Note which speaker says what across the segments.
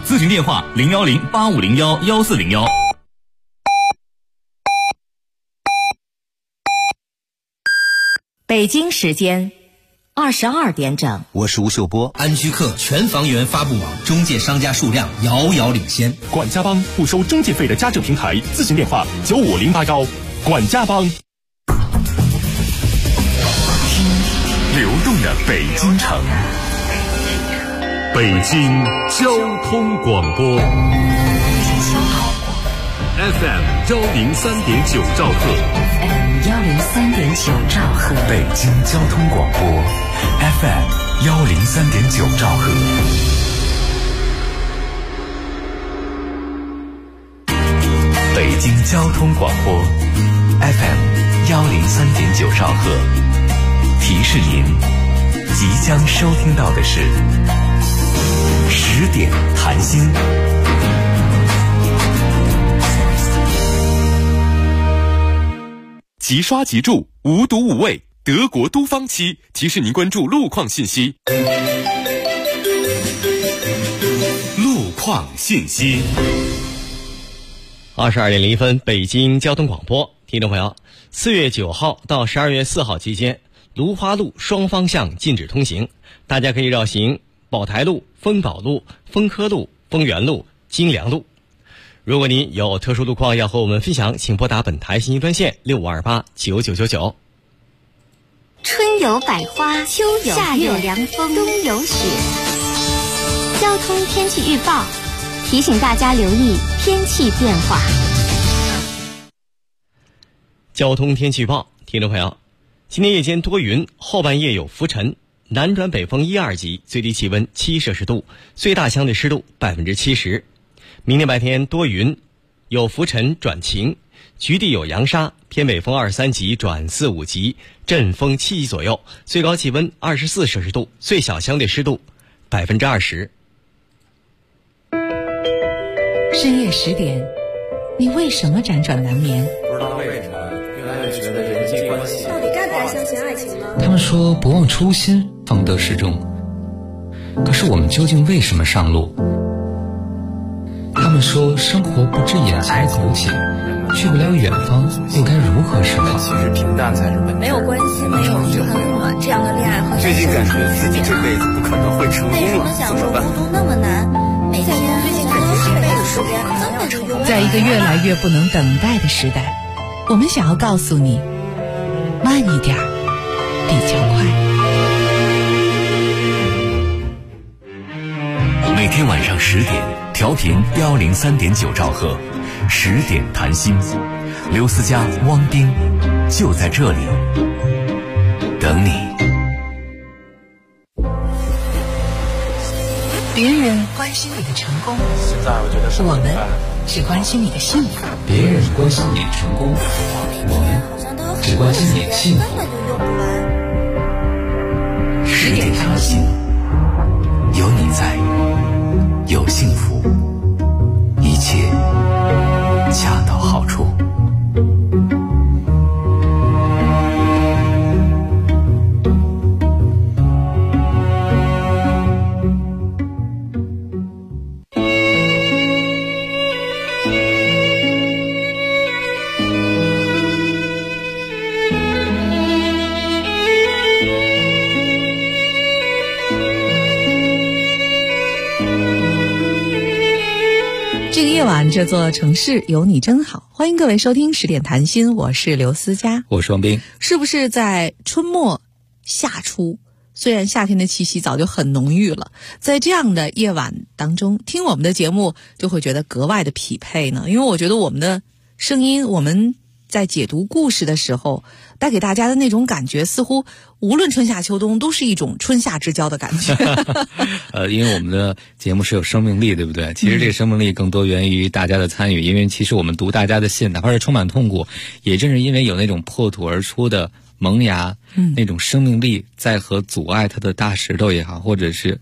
Speaker 1: 咨询电话010-8501-1401。
Speaker 2: 北京时间22点整，
Speaker 3: 我是吴秀波。
Speaker 4: 安居客全房源发布网，中介商家数量遥遥领先。
Speaker 5: 管家帮不收中介费的家政平台，咨询电话95081。管家帮。
Speaker 6: 流动的北京城，北京交通广播 FM 103.9兆赫，
Speaker 2: 103.9兆赫，
Speaker 6: 北京交通广播 FM 103.9兆赫。北京交通广播 FM 103.9兆赫，提示您即将收听到的是10点谈心。
Speaker 5: 即刷即住，无毒无味，德国都方漆提示您关注路况信息。
Speaker 6: 路况信息。
Speaker 7: 22点01分，北京交通广播，听众朋友，4月9号到12月4号期间，芦花路双方向禁止通行，大家可以绕行宝台路、丰宝路、丰科路、丰源路、金梁路。如果您有特殊路况要和我们分享，请拨打本台信息专线65289999。
Speaker 8: 春有百花，秋有夏有凉风，冬有雪。交通天气预报提醒大家留意天气变化。
Speaker 7: 交通天气预报，听众朋友，今天夜间多云，后半夜有浮尘，南转北风1、2级，最低气温7摄氏度，最大相对湿度70%。明天白天多云，有浮尘转晴，局地有扬沙，偏北风2、3级转4、5级，阵风7级左右，最高气温24摄氏度，最小相对湿度20%。
Speaker 9: 深夜10点，你为什么辗转难眠？
Speaker 10: 不知道为什么越来越觉得人际关系
Speaker 11: 到底该不该相信爱情呢？
Speaker 12: 他们说不忘初心，方得始终。可是我们究竟为什么上路？他们说生活不止眼前苟且，去不了远方，又该如何是好？
Speaker 10: 其实平淡才是本质。
Speaker 11: 没有关系，没有很暖，这样的恋爱和
Speaker 10: 最近感觉自己这辈子不可能会成功了，
Speaker 11: 为什么享受孤独那么难？每天最近感觉这辈子时间怎么成功？
Speaker 9: 在一个越来越不能等待的时代，我们想要告诉你，慢一点比较快。
Speaker 6: 每天晚上10点，调频103.9兆赫，10点谈心，刘思佳、汪冰就在这里等你。
Speaker 9: 别人关心你的成功，
Speaker 10: 现在我觉得是
Speaker 9: 我们只关心你的幸福。
Speaker 12: 别人关心你的成功，我们只关心你的幸福。
Speaker 6: 10点谈心，有你在，有幸福，一切恰到好处。
Speaker 9: 这个夜晚，这座城市有你真好。欢迎各位收听10点谈心，我是刘思佳，
Speaker 12: 我是王斌。
Speaker 9: 是不是在春末夏初，虽然夏天的气息早就很浓郁了，在这样的夜晚当中听我们的节目就会觉得格外的匹配呢？因为我觉得我们的声音，我们在解读故事的时候带给大家的那种感觉，似乎无论春夏秋冬都是一种春夏之交的感觉。
Speaker 12: 因为我们的节目是有生命力，对不对？其实这个生命力更多源于大家的参与，因为其实我们读大家的信，哪怕是充满痛苦，也正是因为有那种破土而出的萌芽，那种生命力在和阻碍它的大石头也好，或者是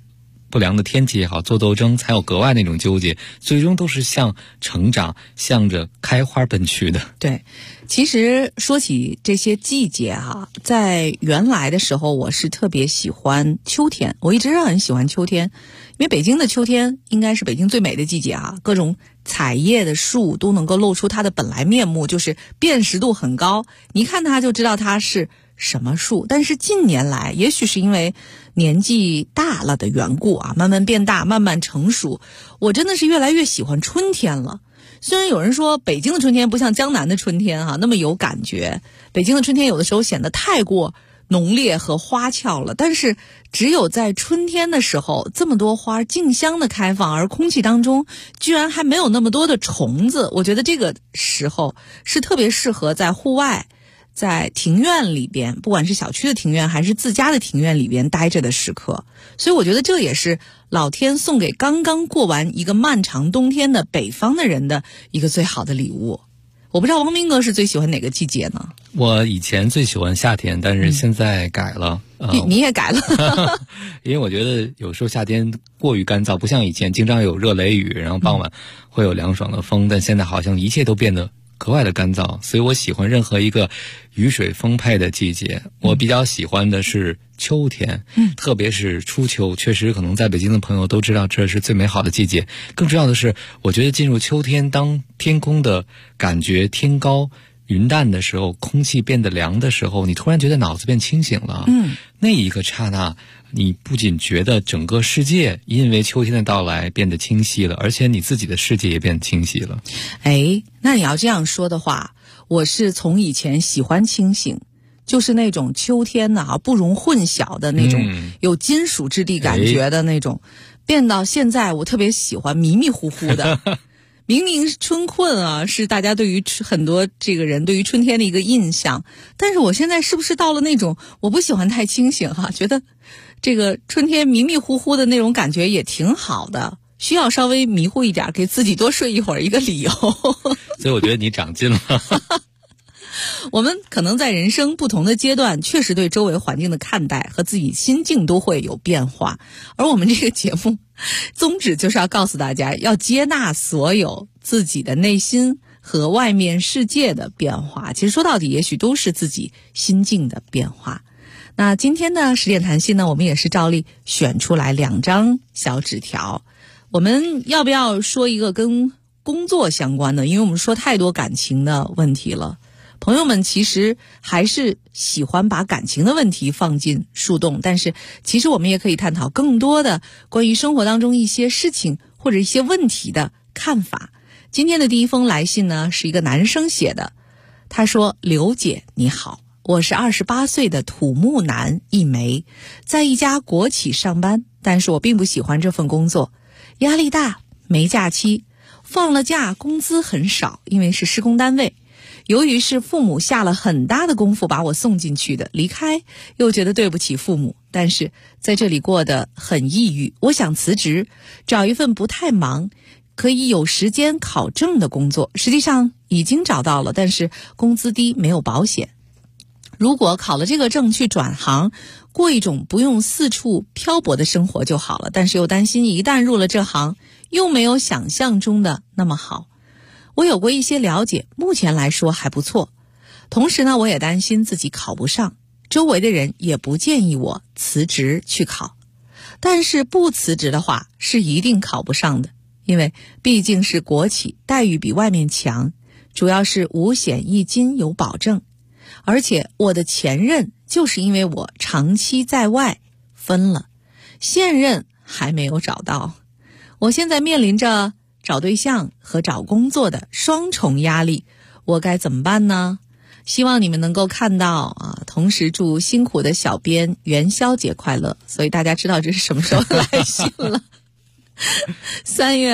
Speaker 12: 不良的天气也好，做斗争才有格外那种纠结，最终都是向成长，向着开花奔去的。
Speaker 9: 对，其实说起这些季节哈，在原来的时候我是特别喜欢秋天，我一直很喜欢秋天，因为北京的秋天应该是北京最美的季节哈，各种采叶的树都能够露出它的本来面目，就是辨识度很高，你一看它就知道它是什么树。但是近年来，也许是因为年纪大了的缘故啊，慢慢变大，慢慢成熟，我真的是越来越喜欢春天了。虽然有人说北京的春天不像江南的春天那么有感觉，北京的春天有的时候显得太过浓烈和花俏了，但是只有在春天的时候，这么多花竞相的开放，而空气当中居然还没有那么多的虫子，我觉得这个时候是特别适合在户外，在庭院里边，不管是小区的庭院还是自家的庭院里边待着的时刻。所以我觉得这也是老天送给刚刚过完一个漫长冬天的北方的人的一个最好的礼物。我不知道王明哥是最喜欢哪个季节呢？
Speaker 12: 我以前最喜欢夏天，但是现在改了。
Speaker 9: 你也改了
Speaker 12: 因为我觉得有时候夏天过于干燥，不像以前经常有热雷雨，然后傍晚会有凉爽的风，但现在好像一切都变得格外的干燥，所以我喜欢任何一个雨水丰沛的季节。我比较喜欢的是秋天，特别是初秋，确实可能在北京的朋友都知道这是最美好的季节。更重要的是，我觉得进入秋天，当天空的感觉天高云淡的时候，空气变得凉的时候，你突然觉得脑子变清醒了。那一个刹那，你不仅觉得整个世界因为秋天的到来变得清晰了，而且你自己的世界也变清晰了。
Speaker 9: 那你要这样说的话，我是从以前喜欢清醒，就是那种秋天不容混淆的那种有金属质地感觉的那种，变到现在我特别喜欢迷迷糊糊的明明春困是大家对于很多这个人对于春天的一个印象，但是我现在是不是到了那种我不喜欢太清醒觉得这个春天迷迷糊糊的那种感觉也挺好的，需要稍微迷糊一点，给自己多睡一会儿一个理由
Speaker 12: 所以我觉得你长进了
Speaker 9: 我们可能在人生不同的阶段，确实对周围环境的看待和自己心境都会有变化，而我们这个节目宗旨就是要告诉大家，要接纳所有自己的内心和外面世界的变化，其实说到底也许都是自己心境的变化。那今天的10点谈心呢，我们也是照例选出来2张小纸条，我们要不要说一个跟工作相关的？因为我们说太多感情的问题了，朋友们其实还是喜欢把感情的问题放进树洞，但是其实我们也可以探讨更多的关于生活当中一些事情或者一些问题的看法。今天的第一封来信呢，是一个男生写的，他说：刘姐你好，我是28岁的土木男一枚，在一家国企上班，但是我并不喜欢这份工作，压力大，没假期，放了假工资很少，因为是施工单位。由于是父母下了很大的功夫把我送进去的，离开又觉得对不起父母，但是在这里过得很抑郁，我想辞职，找一份不太忙，可以有时间考证的工作。实际上已经找到了，但是工资低，没有保险。如果考了这个证去转行，过一种不用四处漂泊的生活就好了，但是又担心一旦入了这行，又没有想象中的那么好。我有过一些了解，目前来说还不错。同时呢，我也担心自己考不上，周围的人也不建议我辞职去考。但是不辞职的话，是一定考不上的，因为毕竟是国企，待遇比外面强，主要是五险一金有保证。而且我的前任就是因为我长期在外分了，现任还没有找到。我现在面临着找对象和找工作的双重压力，我该怎么办呢？希望你们能够看到同时祝辛苦的小编元宵节快乐。所以大家知道这是什么时候来信了3月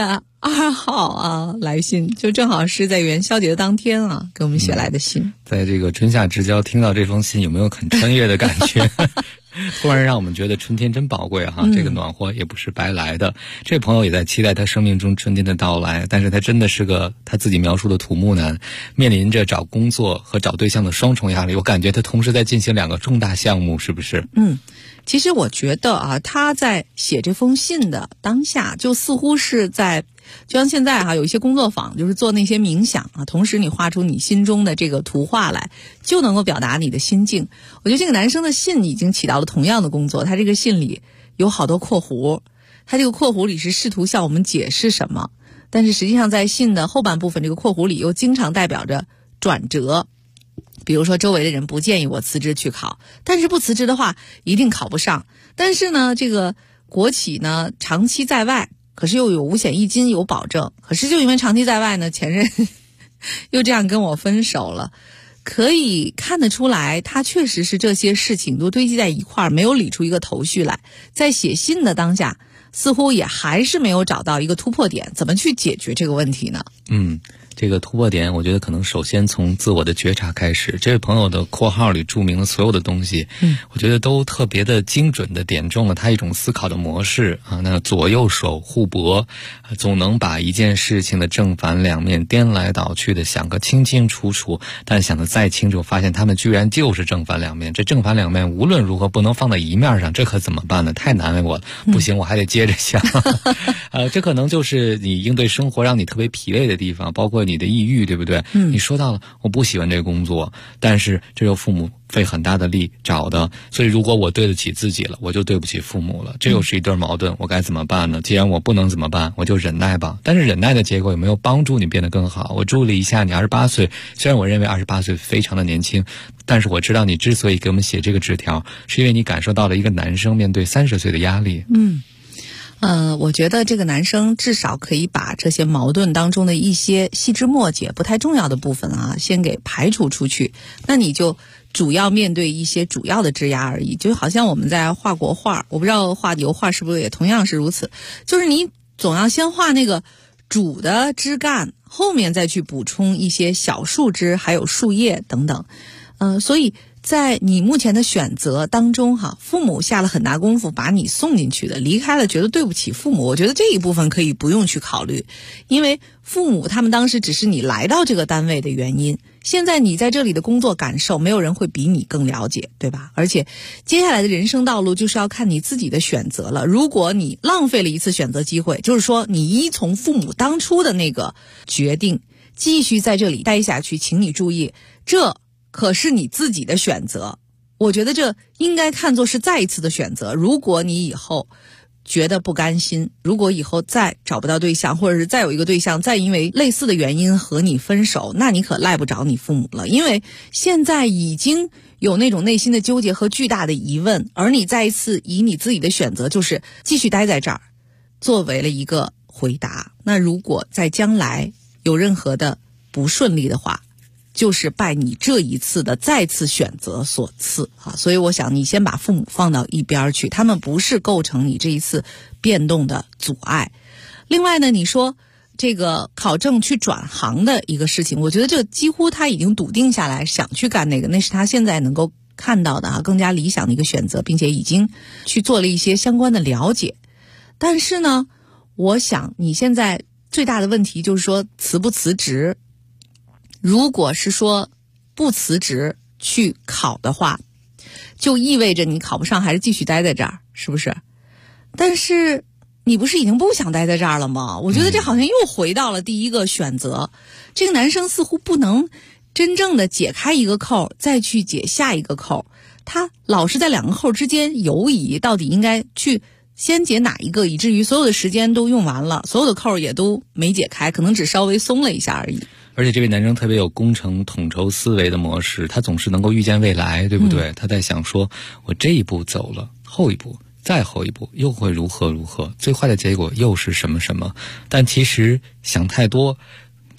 Speaker 9: 2号啊，来信就正好是在元宵节的当天啊，给我们写来的信。
Speaker 3: 在这个春夏之交听到这封信，有没有很穿越的感觉？突然让我们觉得春天真宝贵哈，这个暖和也不是白来的。这位朋友也在期待他生命中春天的到来，但是他真的是个他自己描述的土木男，面临着找工作和找对象的双重压力。我感觉他同时在进行2个重大项目，是不是？
Speaker 9: 其实我觉得啊，他在写这封信的当下，就似乎是在，就像现在有一些工作坊，就是做那些冥想啊，同时你画出你心中的这个图画来，就能够表达你的心境。我觉得这个男生的信已经起到了同样的工作，他这个信里有好多括弧，他这个括弧里是试图向我们解释什么，但是实际上在信的后半部分，这个括弧里又经常代表着转折。比如说周围的人不建议我辞职去考，但是不辞职的话一定考不上。但是呢，这个国企呢长期在外，可是又有五险一金有保证，可是就因为长期在外呢，前任又这样跟我分手了。可以看得出来，他确实是这些事情都堆积在一块儿，没有理出一个头绪来。在写信的当下，似乎也还是没有找到一个突破点，怎么去解决这个问题呢？
Speaker 3: 这个突破点我觉得可能首先从自我的觉察开始。这位朋友的括号里注明了所有的东西，我觉得都特别的精准的点中了他一种思考的模式啊。那左右手互搏，总能把一件事情的正反两面颠来倒去的想个清清楚楚，但想得再清楚发现他们居然就是正反两面。这正反两面无论如何不能放在一面上，这可怎么办呢？太难为我了，不行我还得接着想。这可能就是你应对生活让你特别疲累的地方，包括你的抑郁，对不对？你说到了我不喜欢这个工作，但是这又父母费很大的力找的，所以如果我对得起自己了，我就对不起父母了，这又是一对矛盾，我该怎么办呢？既然我不能怎么办，我就忍耐吧。但是忍耐的结果有没有帮助你变得更好？我注意了一下，你28岁，虽然我认为28岁非常的年轻，但是我知道你之所以给我们写这个纸条，是因为你感受到了一个男生面对30岁的压力。
Speaker 9: 我觉得这个男生至少可以把这些矛盾当中的一些细枝末节、不太重要的部分啊，先给排除出去。那你就主要面对一些主要的枝芽而已。就好像我们在画国画，我不知道画油画是不是也同样是如此，就是你总要先画那个主的枝干，后面再去补充一些小树枝，还有树叶等等。所以在你目前的选择当中父母下了很大功夫把你送进去的，离开了觉得对不起父母，我觉得这一部分可以不用去考虑，因为父母他们当时只是你来到这个单位的原因，现在你在这里的工作感受没有人会比你更了解，对吧？而且接下来的人生道路就是要看你自己的选择了。如果你浪费了一次选择机会，就是说你依从父母当初的那个决定继续在这里待下去，请你注意，这可是你自己的选择，我觉得这应该看作是再一次的选择。如果你以后觉得不甘心，如果以后再找不到对象，或者是再有一个对象再因为类似的原因和你分手，那你可赖不着你父母了，因为现在已经有那种内心的纠结和巨大的疑问，而你再一次以你自己的选择就是继续待在这儿作为了一个回答。那如果在将来有任何的不顺利的话，就是拜你这一次的再次选择所赐所以我想你先把父母放到一边去，他们不是构成你这一次变动的阻碍。另外呢，你说这个考证去转行的一个事情，我觉得这几乎他已经笃定下来想去干那是他现在能够看到的更加理想的一个选择，并且已经去做了一些相关的了解。但是呢，我想你现在最大的问题就是说辞不辞职。如果是说不辞职去考的话，就意味着你考不上还是继续待在这儿，是不是？但是你不是已经不想待在这儿了吗？我觉得这好像又回到了第一个选择。这个男生似乎不能真正的解开一个扣再去解下一个扣，他老是在两个扣之间游移，到底应该去先解哪一个，以至于所有的时间都用完了，所有的扣也都没解开，可能只稍微松了一下而已。
Speaker 3: 而且这位男生特别有工程统筹思维的模式，他总是能够预见未来，对不对？他在想说我这一步走了，后一步再后一步又会如何如何，最坏的结果又是什么什么。但其实想太多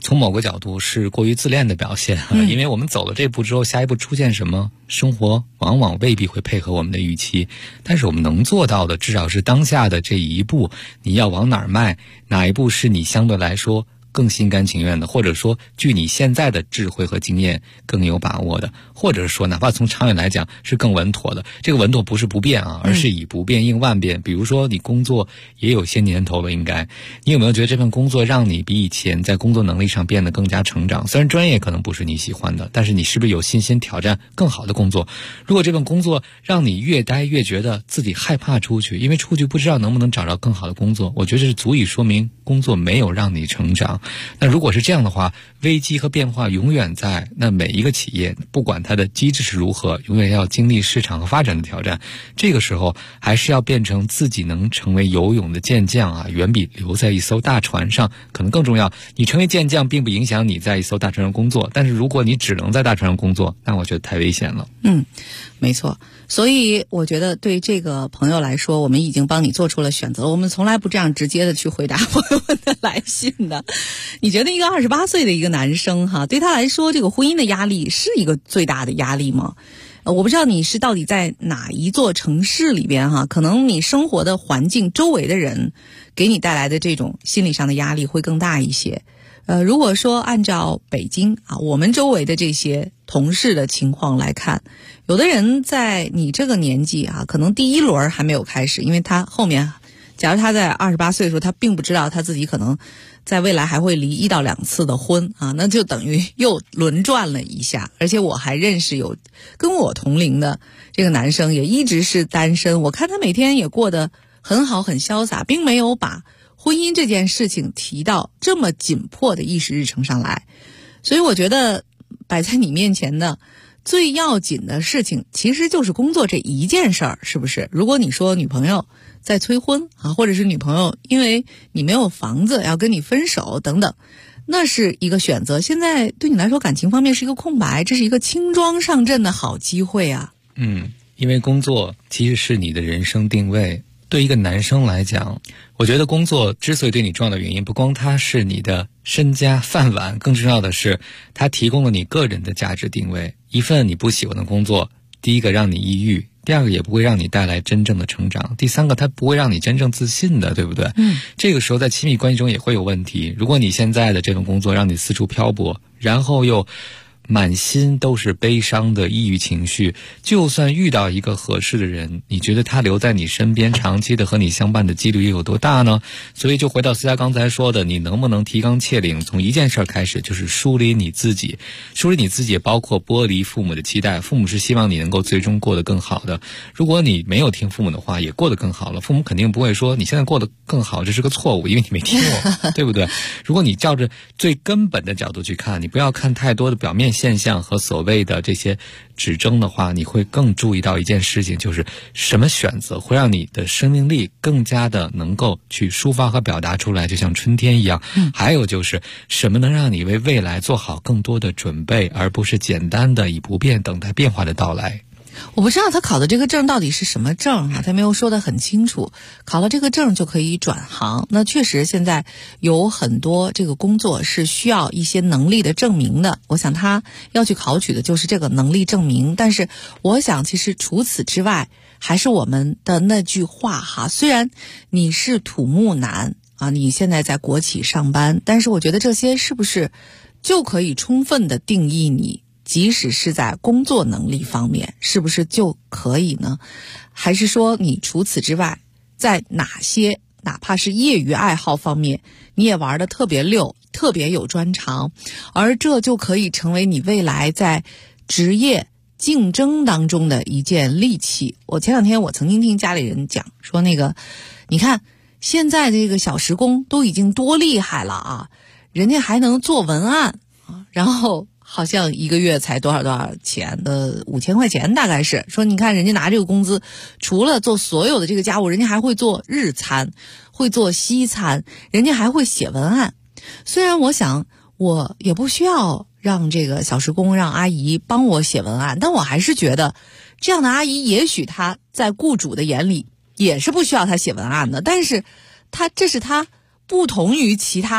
Speaker 3: 从某个角度是过于自恋的表现，因为我们走了这步之后，下一步出现什么，生活往往未必会配合我们的预期。但是我们能做到的，至少是当下的这一步，你要往哪儿迈，哪一步是你相对来说更心甘情愿的，或者说据你现在的智慧和经验更有把握的，或者说哪怕从长远来讲是更稳妥的。这个稳妥不是不变啊，而是以不变应万变。比如说你工作也有些年头了，应该你有没有觉得这份工作让你比以前在工作能力上变得更加成长？虽然专业可能不是你喜欢的，但是你是不是有信心挑战更好的工作？如果这份工作让你越待越觉得自己害怕出去，因为出去不知道能不能找到更好的工作，我觉得这是足以说明工作没有让你成长。那如果是这样的话，危机和变化永远在，那每一个企业不管它的机制是如何，永远要经历市场和发展的挑战。这个时候还是要变成自己能成为游泳的健将啊，远比留在一艘大船上可能更重要。你成为健将并不影响你在一艘大船上工作，但是如果你只能在大船上工作，那我觉得太危险了。
Speaker 9: 没错。所以我觉得对这个朋友来说，我们已经帮你做出了选择。我们从来不这样直接的去回答朋友们的来信的。你觉得一个28岁的一个男生哈，对他来说这个婚姻的压力是一个最大的压力吗？我不知道你是到底在哪一座城市里边哈，可能你生活的环境周围的人给你带来的这种心理上的压力会更大一些。如果说按照北京啊，我们周围的这些同事的情况来看，有的人在你这个年纪啊，可能第一轮还没有开始，因为他后面，假如他在28岁的时候，他并不知道他自己可能在未来还会离1到2次的婚啊，那就等于又轮转了一下。而且我还认识有跟我同龄的这个男生，也一直是单身，我看他每天也过得很好很潇洒，并没有把婚姻这件事情提到这么紧迫的议事日程上来。所以我觉得摆在你面前的最要紧的事情其实就是工作这一件事儿，是不是？如果你说女朋友在催婚啊，或者是女朋友因为你没有房子要跟你分手等等，那是一个选择。现在对你来说感情方面是一个空白，这是一个轻装上阵的好机会啊。
Speaker 3: 因为工作其实是你的人生定位。对一个男生来讲，我觉得工作之所以对你重要的原因，不光它是你的身家饭碗，更重要的是它提供了你个人的价值定位。一份你不喜欢的工作，第一个让你抑郁，第二个也不会让你带来真正的成长，第三个它不会让你真正自信的，对不对？这个时候在亲密关系中也会有问题。如果你现在的这份工作让你四处漂泊，然后又满心都是悲伤的抑郁情绪，就算遇到一个合适的人，你觉得他留在你身边长期的和你相伴的几率有多大呢？所以就回到思佳刚才说的，你能不能提纲挈领，从一件事开始，就是梳理你自己。梳理你自己也包括剥离父母的期待，父母是希望你能够最终过得更好的，如果你没有听父母的话也过得更好了，父母肯定不会说你现在过得更好，这是个错误，因为你没听我对不对？如果你照着最根本的角度去看，你不要看太多的表面现象和所谓的这些指征的话，你会更注意到一件事情，就是什么选择会让你的生命力更加的能够去抒发和表达出来，就像春天一样。还有就是什么能让你为未来做好更多的准备，而不是简单的以不变等待变化的到来。
Speaker 9: 我不知道他考的这个证到底是什么证啊，他没有说得很清楚。考了这个证就可以转行，那确实现在有很多这个工作是需要一些能力的证明的，我想他要去考取的就是这个能力证明。但是我想其实除此之外，还是我们的那句话哈，虽然你是土木男啊，你现在在国企上班，但是我觉得这些是不是就可以充分的定义你，即使是在工作能力方面，是不是就可以呢？还是说你除此之外，在哪些哪怕是业余爱好方面，你也玩得特别溜，特别有专长，而这就可以成为你未来在职业竞争当中的一件利器。我前两天我曾经听家里人讲说，你看现在这个小时工都已经多厉害了啊，人家还能做文案啊，然后好像一个月才多少钱的5000块钱，大概是说你看人家拿这个工资，除了做所有的这个家务，人家还会做日餐，会做西餐，人家还会写文案。虽然我想我也不需要让这个小时工让阿姨帮我写文案，但我还是觉得这样的阿姨也许她在雇主的眼里也是不需要她写文案的，但是这是她不同于其他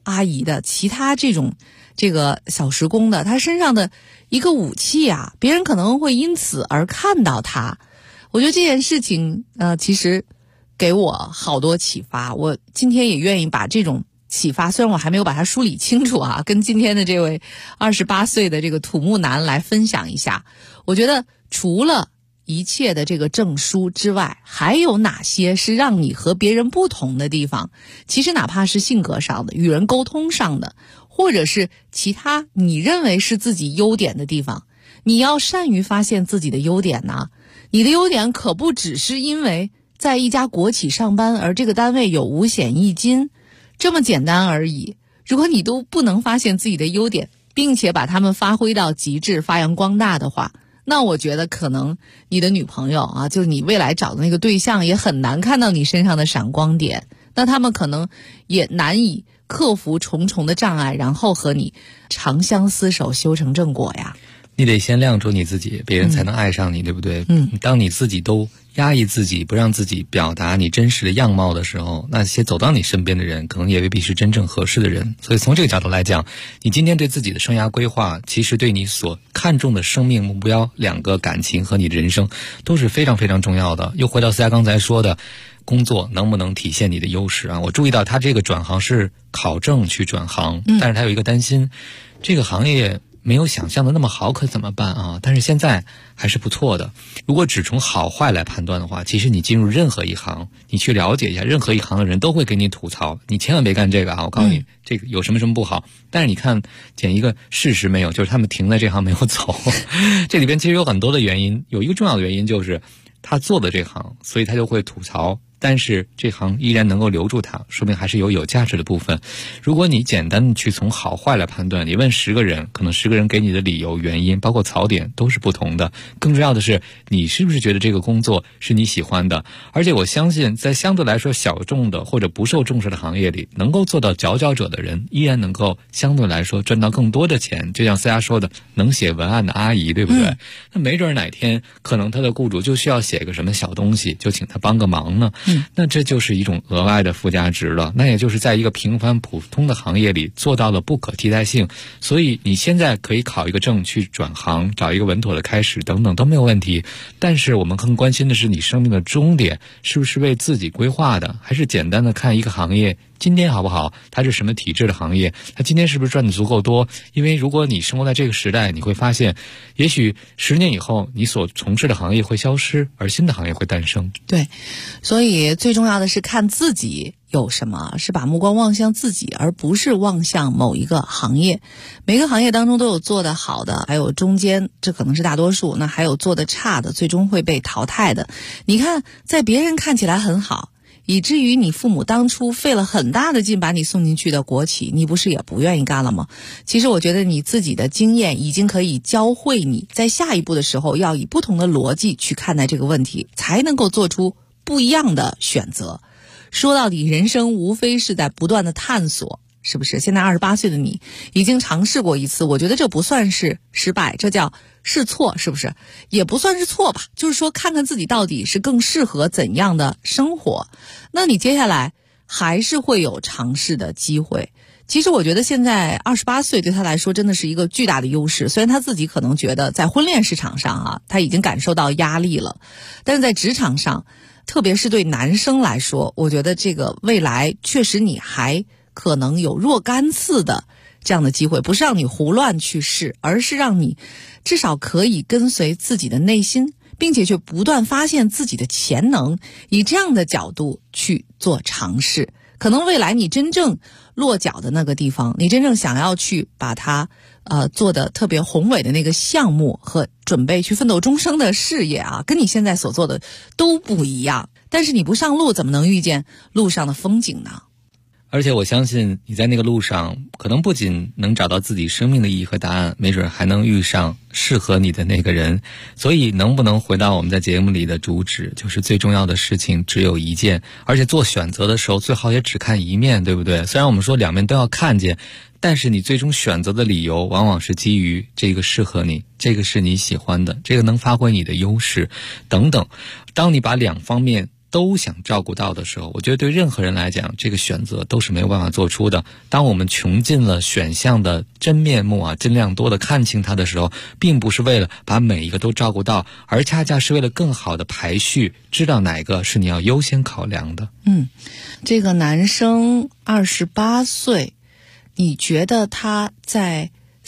Speaker 9: 阿姨的，其他这个小时工的，他身上的一个武器啊，别人可能会因此而看到他。我觉得这件事情其实给我好多启发，我今天也愿意把这种启发，虽然我还没有把它梳理清楚啊，跟今天的这位28岁的这个土木男来分享一下。我觉得除了一切的这个证书之外，还有哪些是让你和别人不同的地方？其实哪怕是性格上的、与人沟通上的，或者是其他你认为是自己优点的地方，你要善于发现自己的优点呢。你的优点可不只是因为在一家国企上班，而这个单位有五险一金这么简单而已。如果你都不能发现自己的优点，并且把它们发挥到极致、发扬光大的话，那我觉得可能你的女朋友啊，就你未来找的那个对象也很难看到你身上的闪光点，那他们可能也难以克服重重的障碍，然后和你长相厮守，修成正果呀。
Speaker 3: 你得先亮出你自己，别人才能爱上你，对不对？当你自己都压抑自己，不让自己表达你真实的样貌的时候，那些走到你身边的人可能也未必是真正合适的人。所以从这个角度来讲，你今天对自己的生涯规划，其实对你所看重的生命目标，两个感情和你的人生都是非常非常重要的。又回到思佳刚才说的，工作能不能体现你的优势啊？我注意到他这个转行是考证去转行，但是他有一个担心，这个行业没有想象的那么好，可怎么办啊？但是现在还是不错的。如果只从好坏来判断的话，其实你进入任何一行，你去了解一下，任何一行的人都会给你吐槽，你千万别干这个啊！我告诉你，这个有什么什么不好。但是你看，捡一个事实没有，就是他们停在这行没有走。这里边其实有很多的原因，有一个重要的原因就是他做的这行，所以他就会吐槽。但是这行依然能够留住他，说明还是有价值的部分。如果你简单的去从好坏来判断，你问10个人，可能10个人给你的理由、原因，包括槽点都是不同的。更重要的是，你是不是觉得这个工作是你喜欢的？而且我相信，在相对来说小众的或者不受重视的行业里，能够做到佼佼者的人，依然能够相对来说赚到更多的钱。就像思佳说的，能写文案的阿姨，对不对？那没准哪天可能他的雇主就需要写个什么小东西，就请他帮个忙呢。那这就是一种额外的附加值了，那也就是在一个平凡普通的行业里做到了不可替代性。所以你现在可以考一个证去转行，找一个稳妥的开始等等都没有问题。但是我们更关心的是你生命的终点是不是为自己规划的，还是简单的看一个行业今天好不好，它是什么体制的行业，它今天是不是赚的足够多。因为如果你生活在这个时代，你会发现也许10年以后你所从事的行业会消失，而新的行业会诞生。
Speaker 9: 对，所以最重要的是看自己有什么，是把目光望向自己，而不是望向某一个行业。每个行业当中都有做得好的，还有中间，这可能是大多数，那还有做得差的，最终会被淘汰的。你看，在别人看起来很好，以至于你父母当初费了很大的劲把你送进去的国企，你不是也不愿意干了吗？其实我觉得你自己的经验已经可以教会你在下一步的时候要以不同的逻辑去看待这个问题，才能够做出不一样的选择。说到底，人生无非是在不断的探索，是不是？现在28岁的你已经尝试过一次，我觉得这不算是失败，这叫试错，是不是？也不算是错吧，就是说看看自己到底是更适合怎样的生活。那你接下来还是会有尝试的机会。其实我觉得现在28岁对他来说真的是一个巨大的优势，虽然他自己可能觉得在婚恋市场上啊，他已经感受到压力了，但是在职场上，特别是对男生来说，我觉得这个未来确实你还可能有若干次的这样的机会，不是让你胡乱去试，而是让你至少可以跟随自己的内心，并且去不断发现自己的潜能，以这样的角度去做尝试。可能未来你真正落脚的那个地方，你真正想要去把它做的特别宏伟的那个项目和准备去奋斗终生的事业啊，跟你现在所做的都不一样。但是你不上路，怎么能遇见路上的风景呢？
Speaker 3: 而且我相信你在那个路上，可能不仅能找到自己生命的意义和答案，没准还能遇上适合你的那个人。所以能不能回到我们在节目里的主旨，就是最重要的事情只有一件，而且做选择的时候最好也只看一面，对不对？虽然我们说两面都要看见，但是你最终选择的理由往往是基于这个适合你，这个是你喜欢的，这个能发挥你的优势等等。当你把两方面都想照顾到的时候，我觉得对任何人来讲，这个选择都是没有办法做出的。当我们穷尽了选项的真面目啊，尽量多的看清它的时候，并不是为了把每一个都照顾到，而恰恰是为了更好的排序，知道哪个是你要优先考量的。
Speaker 9: 这个男生28岁，你觉得他在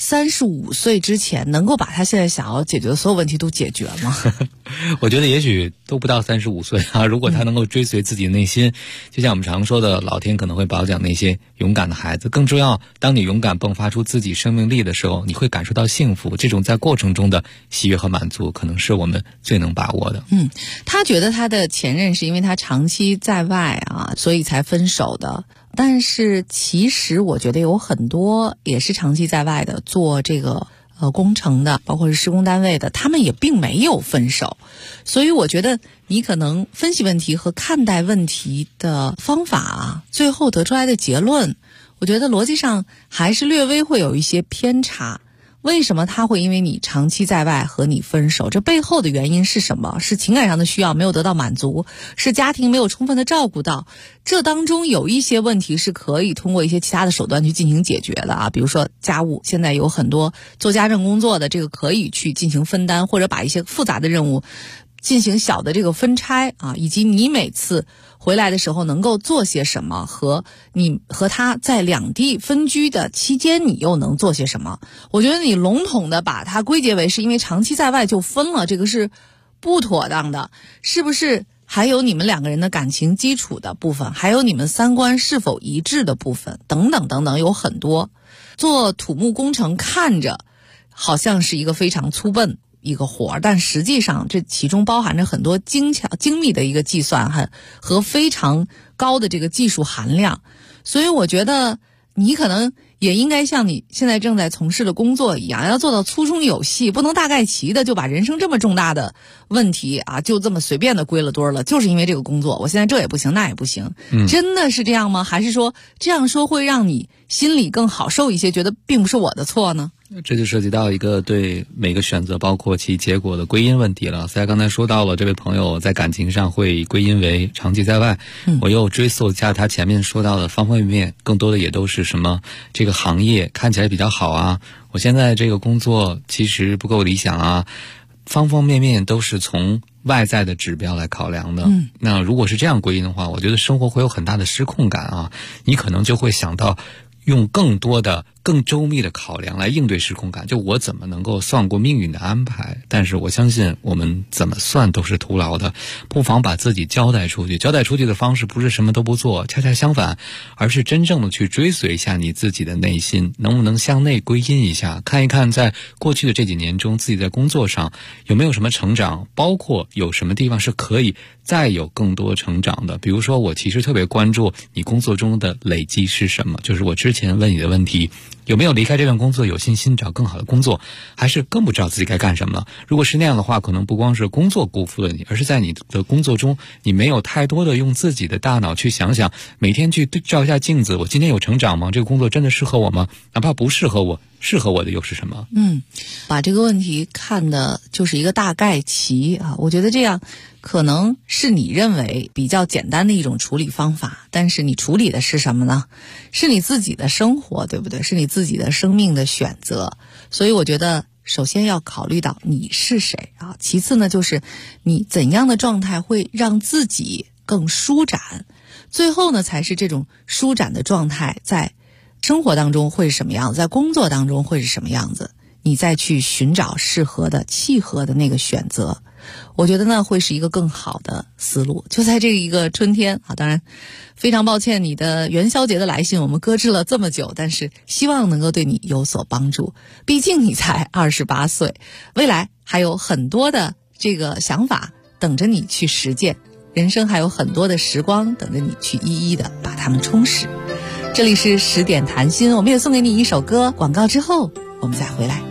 Speaker 9: 35岁之前能够把他现在想要解决的所有问题都解决吗？
Speaker 3: 我觉得也许都不到35岁啊，如果他能够追随自己的内心，就像我们常说的，老天可能会褒奖那些勇敢的孩子。更重要，当你勇敢迸发出自己生命力的时候，你会感受到幸福，这种在过程中的喜悦和满足可能是我们最能把握的。
Speaker 9: 他觉得他的前任是因为他长期在外啊，所以才分手的。但是其实我觉得有很多也是长期在外的，做这个工程的，包括是施工单位的，他们也并没有分手。所以我觉得你可能分析问题和看待问题的方法啊，最后得出来的结论，我觉得逻辑上还是略微会有一些偏差。为什么他会因为你长期在外和你分手？这背后的原因是什么？是情感上的需要没有得到满足，是家庭没有充分的照顾到。这当中有一些问题是可以通过一些其他的手段去进行解决的啊，比如说家务，现在有很多做家政工作的，这个可以去进行分担，或者把一些复杂的任务进行小的这个分拆啊，以及你每次回来的时候能够做些什么，和你和他在两地分居的期间你又能做些什么。我觉得你笼统的把它归结为是因为长期在外就分了，这个是不妥当的。是不是还有你们两个人的感情基础的部分，还有你们三观是否一致的部分，等等等等，有很多。做土木工程看着好像是一个非常粗笨一个活儿，但实际上这其中包含着很多精密的一个计算和非常高的这个技术含量。所以我觉得你可能也应该像你现在正在从事的工作一样，要做到粗中有细，不能大概齐的就把人生这么重大的问题啊就这么随便的归了堆了，就是因为这个工作我现在这也不行那也不行。真的是这样吗？还是说这样说会让你心里更好受一些，觉得并不是我的错呢？
Speaker 3: 这就涉及到一个对每个选择包括其结果的归因问题了。所以刚才说到了这位朋友在感情上会归因为长期在外，我又追溯一下他前面说到的方方面面，更多的也都是什么这个行业看起来比较好啊，我现在这个工作其实不够理想啊，方方面面都是从外在的指标来考量的。那如果是这样归因的话，我觉得生活会有很大的失控感啊，你可能就会想到用更多的更周密的考量来应对失控感，就我怎么能够算过命运的安排。但是我相信我们怎么算都是徒劳的，不妨把自己交代出去。交代出去的方式不是什么都不做，恰恰相反，而是真正的去追随一下你自己的内心，能不能向内归因一下，看一看在过去的这几年中自己在工作上有没有什么成长，包括有什么地方是可以再有更多成长的。比如说我其实特别关注你工作中的累积是什么，就是我之前问你的问题，有没有离开这份工作有信心找更好的工作，还是更不知道自己该干什么了。如果是那样的话，可能不光是工作辜负了你，而是在你的工作中你没有太多的用自己的大脑去想想，每天去照一下镜子，我今天有成长吗？这个工作真的适合我吗？哪怕不适合我，适合我的又是什么？
Speaker 9: 把这个问题看的就是一个大概齐啊，我觉得这样可能是你认为比较简单的一种处理方法，但是你处理的是什么呢？是你自己的生活，对不对？是你自己的生命的选择。所以我觉得首先要考虑到你是谁啊，其次呢就是你怎样的状态会让自己更舒展，最后呢才是这种舒展的状态在生活当中会是什么样子，在工作当中会是什么样子，你再去寻找适合的契合的那个选择，我觉得呢会是一个更好的思路。就在这一个春天啊，当然非常抱歉你的元宵节的来信我们搁置了这么久，但是希望能够对你有所帮助。毕竟你才28岁，未来还有很多的这个想法等着你去实践，人生还有很多的时光等着你去一一的把它们充实。这里是10点谈心，我们也送给你一首歌，广告之后我们再回来。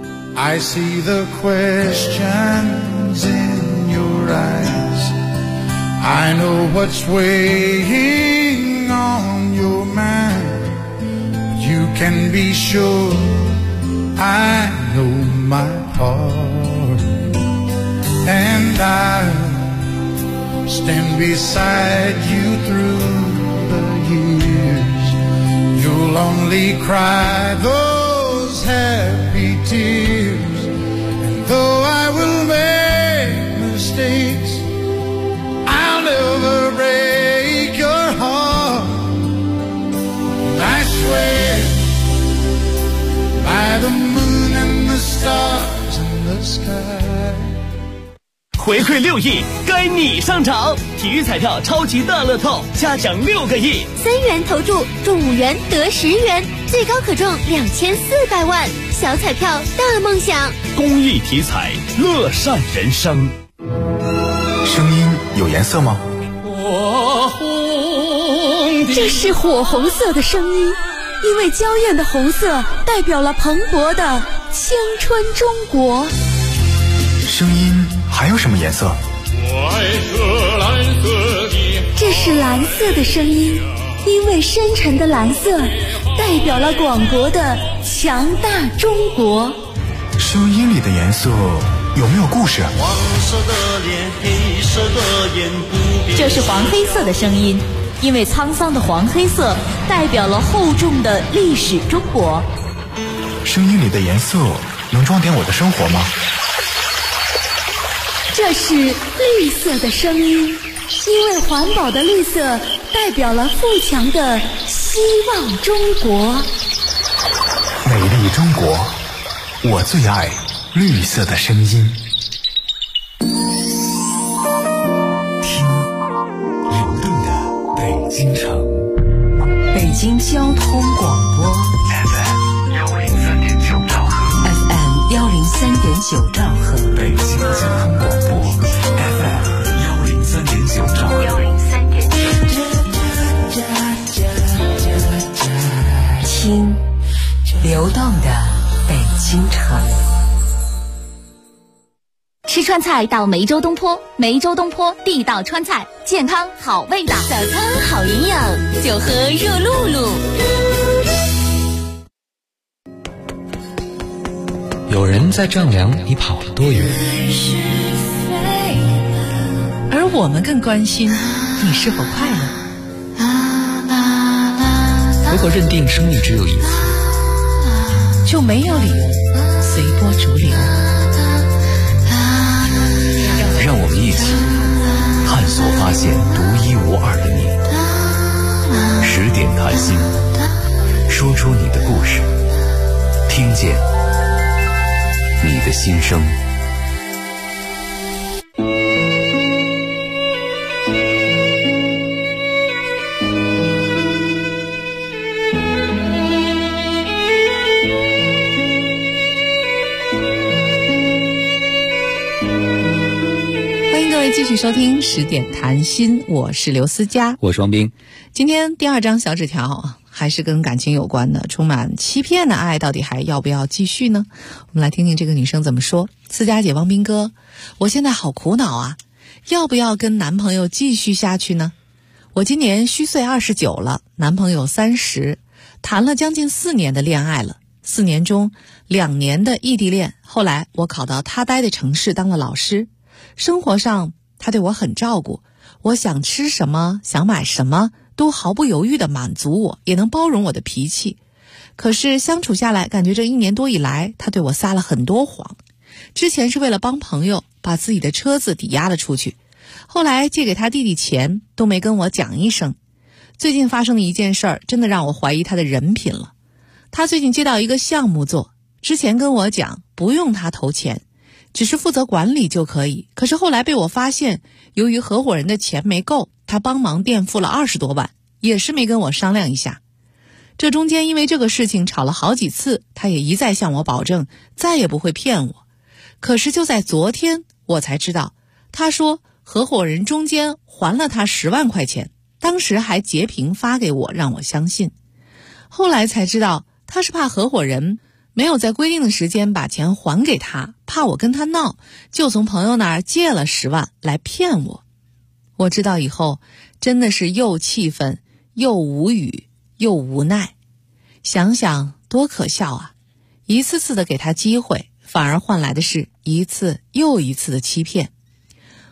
Speaker 13: I see the questions in your eyes, I know what's weighing on your mind, you can be sure I know my part, and I'll stand beside you through the years. You'll only cry those happy tears. And though I will make mistakes, I'll never break your heart. And I swear by the moon and the stars in the sky.
Speaker 14: 回馈6亿，该你上场！体育彩票超级大乐透，嘉奖6个亿
Speaker 8: ，3元投注中5元得10元，最高可中2400万，小彩票大梦想。
Speaker 14: 公益体彩，乐善人生。
Speaker 10: 声音有颜色吗？
Speaker 15: 这是火红色的声音，因为娇艳的红色代表了蓬勃的青春中国。
Speaker 10: 声音还有什么颜色？
Speaker 15: 我爱喝蓝色的。这是蓝色的声音，因为深沉的蓝色代表了广博的强大中国。
Speaker 10: 声音里的颜色有没有故事？
Speaker 16: 黄色的脸，黑色的眼，不变。
Speaker 2: 这是黄黑色的声音，因为沧桑的黄黑色代表了厚重的历史中国。
Speaker 10: 声音里的颜色能装点我的生活吗？
Speaker 15: 这是绿色的声音，因为环保的绿色代表了富强的希望中国。
Speaker 10: 美丽中国，我最爱绿色的声音。
Speaker 6: 听流动的北京城，
Speaker 17: 北京交通广播
Speaker 6: FM 103.9兆赫
Speaker 17: FM 103.9兆赫，
Speaker 6: 北京交通广播 FM 103.9兆赫。
Speaker 17: 听流动的北京城。
Speaker 8: 吃川菜到梅州东坡，梅州东坡地道川菜，健康好味道，早餐好营养，就喝热露露。
Speaker 12: 有人在丈量你跑了多远，
Speaker 9: 而我们更关心你是否快乐。
Speaker 12: 如果认定生命只有一次，
Speaker 9: 就没有理由随波逐流。
Speaker 6: 让我们一起探索发现独一无二的你。10点谈心，说出你的故事，听见你的心声。
Speaker 9: 继续收听10点谈心，我是刘思佳，
Speaker 3: 我是王斌。
Speaker 9: 今天第2张小纸条还是跟感情有关的，充满欺骗的爱到底还要不要继续呢？我们来听听这个女生怎么说。思佳姐，王斌哥，我现在好苦恼啊，要不要跟男朋友继续下去呢？我今年虚岁29了，男朋友30，谈了将近4年的恋爱了，4年中2年的异地恋，后来我考到他待的城市当了老师。生活上他对我很照顾，我想吃什么想买什么都毫不犹豫地满足我，也能包容我的脾气。可是相处下来，感觉这1年多以来他对我撒了很多谎。之前是为了帮朋友把自己的车子抵押了出去，后来借给他弟弟钱都没跟我讲一声。最近发生的一件事儿真的让我怀疑他的人品了。他最近接到一个项目做，之前跟我讲不用他投钱，只是负责管理就可以，可是后来被我发现，由于合伙人的钱没够，他帮忙垫付了20多万，也是没跟我商量一下。这中间因为这个事情吵了好几次，他也一再向我保证再也不会骗我。可是就在昨天我才知道，他说合伙人中间还了他10万块钱，当时还截屏发给我让我相信。后来才知道他是怕合伙人没有在规定的时间把钱还给他，怕我跟他闹，就从朋友那儿借了10万来骗我。我知道以后真的是又气愤又无语又无奈，想想多可笑啊！一次次的给他机会，反而换来的是一次又一次的欺骗。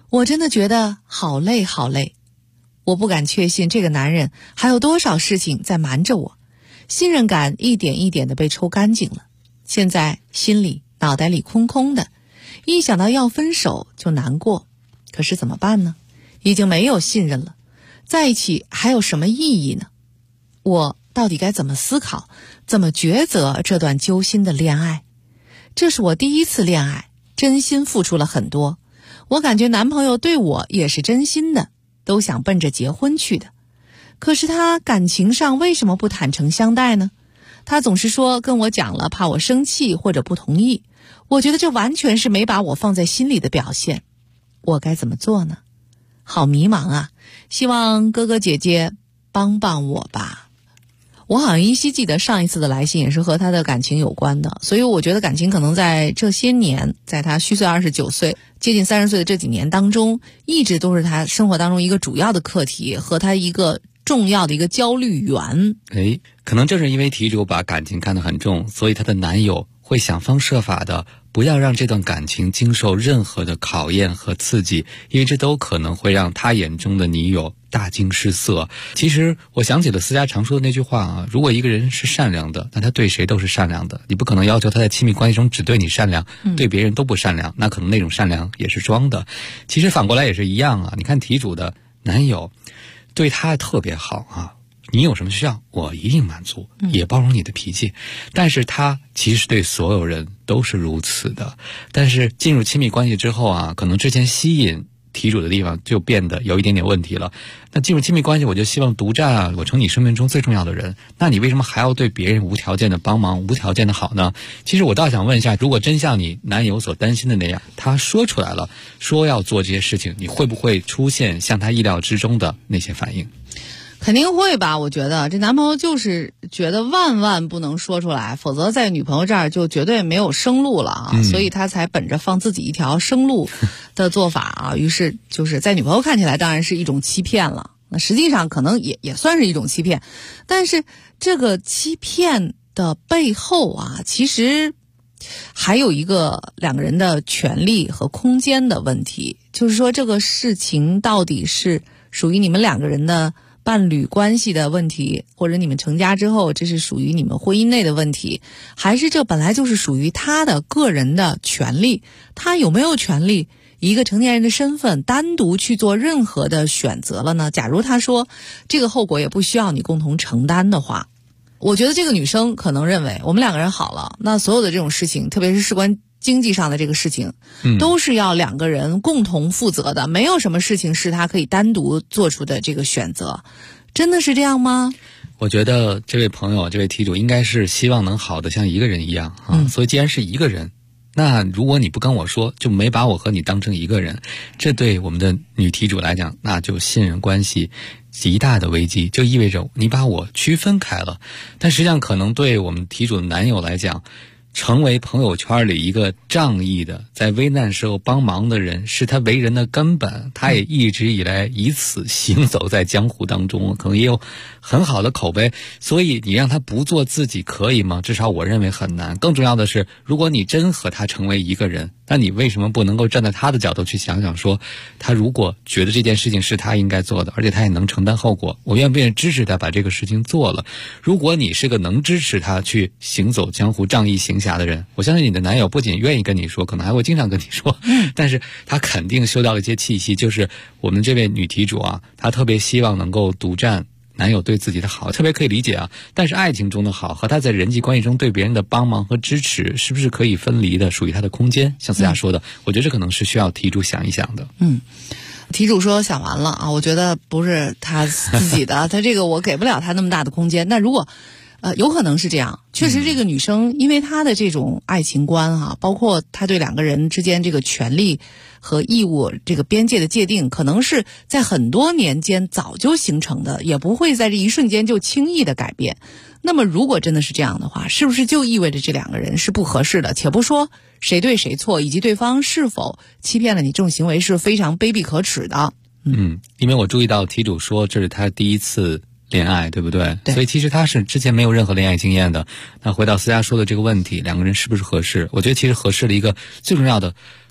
Speaker 9: 我真的觉得好累好累。我不敢确信这个男人还有多少事情在瞒着我，信任感一点一点的被抽干净了，现在心里脑袋里空空的，一想到要分手就难过。可是怎么办呢？已经没有信任了，在一起还有什么意义呢？我到底该怎么思考，怎么抉择这段揪心的恋爱？这是我第一次恋爱，真心付出了很多，我感觉男朋友对我也是真心的，都想奔着结婚去的。可是他感情上为什么不坦诚相待呢？他总是说跟我讲了，怕我生气或者不同意。我觉得这完全是没把我放在心里的表现。我该怎么做呢？好迷茫啊，希望哥哥姐姐帮帮我吧。我好像依稀记得上一次的来信也是和他的感情有关的，所以我觉得感情可能在这些年，在他虚岁29岁接近30岁的这几年当中，一直都是他生活当中一个主要的课题和他一个重要的一个焦虑源。
Speaker 3: 可能正是因为题主把感情看得很重，所以她的男友会想方设法的不要让这段感情经受任何的考验和刺激，因为这都可能会让他眼中的女友大惊失色。其实我想起了私家常说的那句话啊，如果一个人是善良的，那他对谁都是善良的，你不可能要求他在亲密关系中只对你善良，对别人都不善良，那可能那种善良也是装的。其实反过来也是一样啊，你看题主的男友对他特别好啊，你有什么需要我一定满足，也包容你的脾气。但是他其实对所有人都是如此的，但是进入亲密关系之后啊，可能之前吸引题主的地方就变得有一点点问题了。那进入亲密关系，我就希望独占啊，我成你生命中最重要的人，那你为什么还要对别人无条件的帮忙，无条件的好呢？其实我倒想问一下，如果真像你男友所担心的那样，他说出来了，说要做这些事情，你会不会出现像他意料之中的那些反应？
Speaker 9: 肯定会吧，我觉得这男朋友就是觉得万万不能说出来，否则在女朋友这儿就绝对没有生路了啊，所以他才本着放自己一条生路的做法啊，于是就是在女朋友看起来当然是一种欺骗了，那实际上可能也算是一种欺骗，但是这个欺骗的背后啊，其实还有一个两个人的权利和空间的问题，就是说这个事情到底是属于你们两个人的伴侣关系的问题，或者你们成家之后这是属于你们婚姻内的问题，还是这本来就是属于他的个人的权利，他有没有权利以一个成年人的身份单独去做任何的选择了呢？假如他说这个后果也不需要你共同承担的话，我觉得这个女生可能认为我们两个人好了，那所有的这种事情，特别是事关经济上的这个事情，都是要两个人共同负责的，没有什么事情是他可以单独做出的这个选择。真的是这样吗？
Speaker 3: 我觉得这位朋友，这位题主应该是希望能好的像一个人一样啊，所以既然是一个人，那如果你不跟我说，就没把我和你当成一个人，这对我们的女题主来讲，那就信任关系极大的危机，就意味着你把我区分开了。但实际上可能对我们题主的男友来讲，成为朋友圈里一个仗义的在危难时候帮忙的人是他为人的根本，他也一直以来以此行走在江湖当中，可能也有很好的口碑，所以你让他不做自己可以吗？至少我认为很难。更重要的是，如果你真和他成为一个人，那你为什么不能够站在他的角度去想想，说他如果觉得这件事情是他应该做的，而且他也能承担后果，我愿不愿意支持他把这个事情做了？如果你是个能支持他去行走江湖仗义行侠的人，我相信你的男友不仅愿意跟你说，可能还会经常跟你说，但是他肯定嗅到了一些气息，就是我们这位女题主啊，她特别希望能够独占男友对自己的好，特别可以理解啊。但是爱情中的好和他在人际关系中对别人的帮忙和支持，是不是可以分离的，属于他的空间？像思佳说的，我觉得这可能是需要题主想一想的。
Speaker 9: 题主说想完了啊，我觉得不是他自己的，他这个我给不了他那么大的空间。那如果有可能是这样，确实这个女生因为她的这种爱情观啊，包括她对两个人之间这个权利和义务这个边界的界定，可能是在很多年间早就形成的，也不会在这一瞬间就轻易的改变。那么如果真的是这样的话，是不是就意味着这两个人是不合适的？且不说谁对谁错，以及对方是否欺骗了你，这种行为是非常卑鄙可耻的。
Speaker 3: 因为我注意到题主说这是他第一次恋爱，对不对？所以其实他是之前没有任何恋爱经验的。那回到思佳说的这个问题，两个人是不是合适？我觉得其实合适的一个最重要的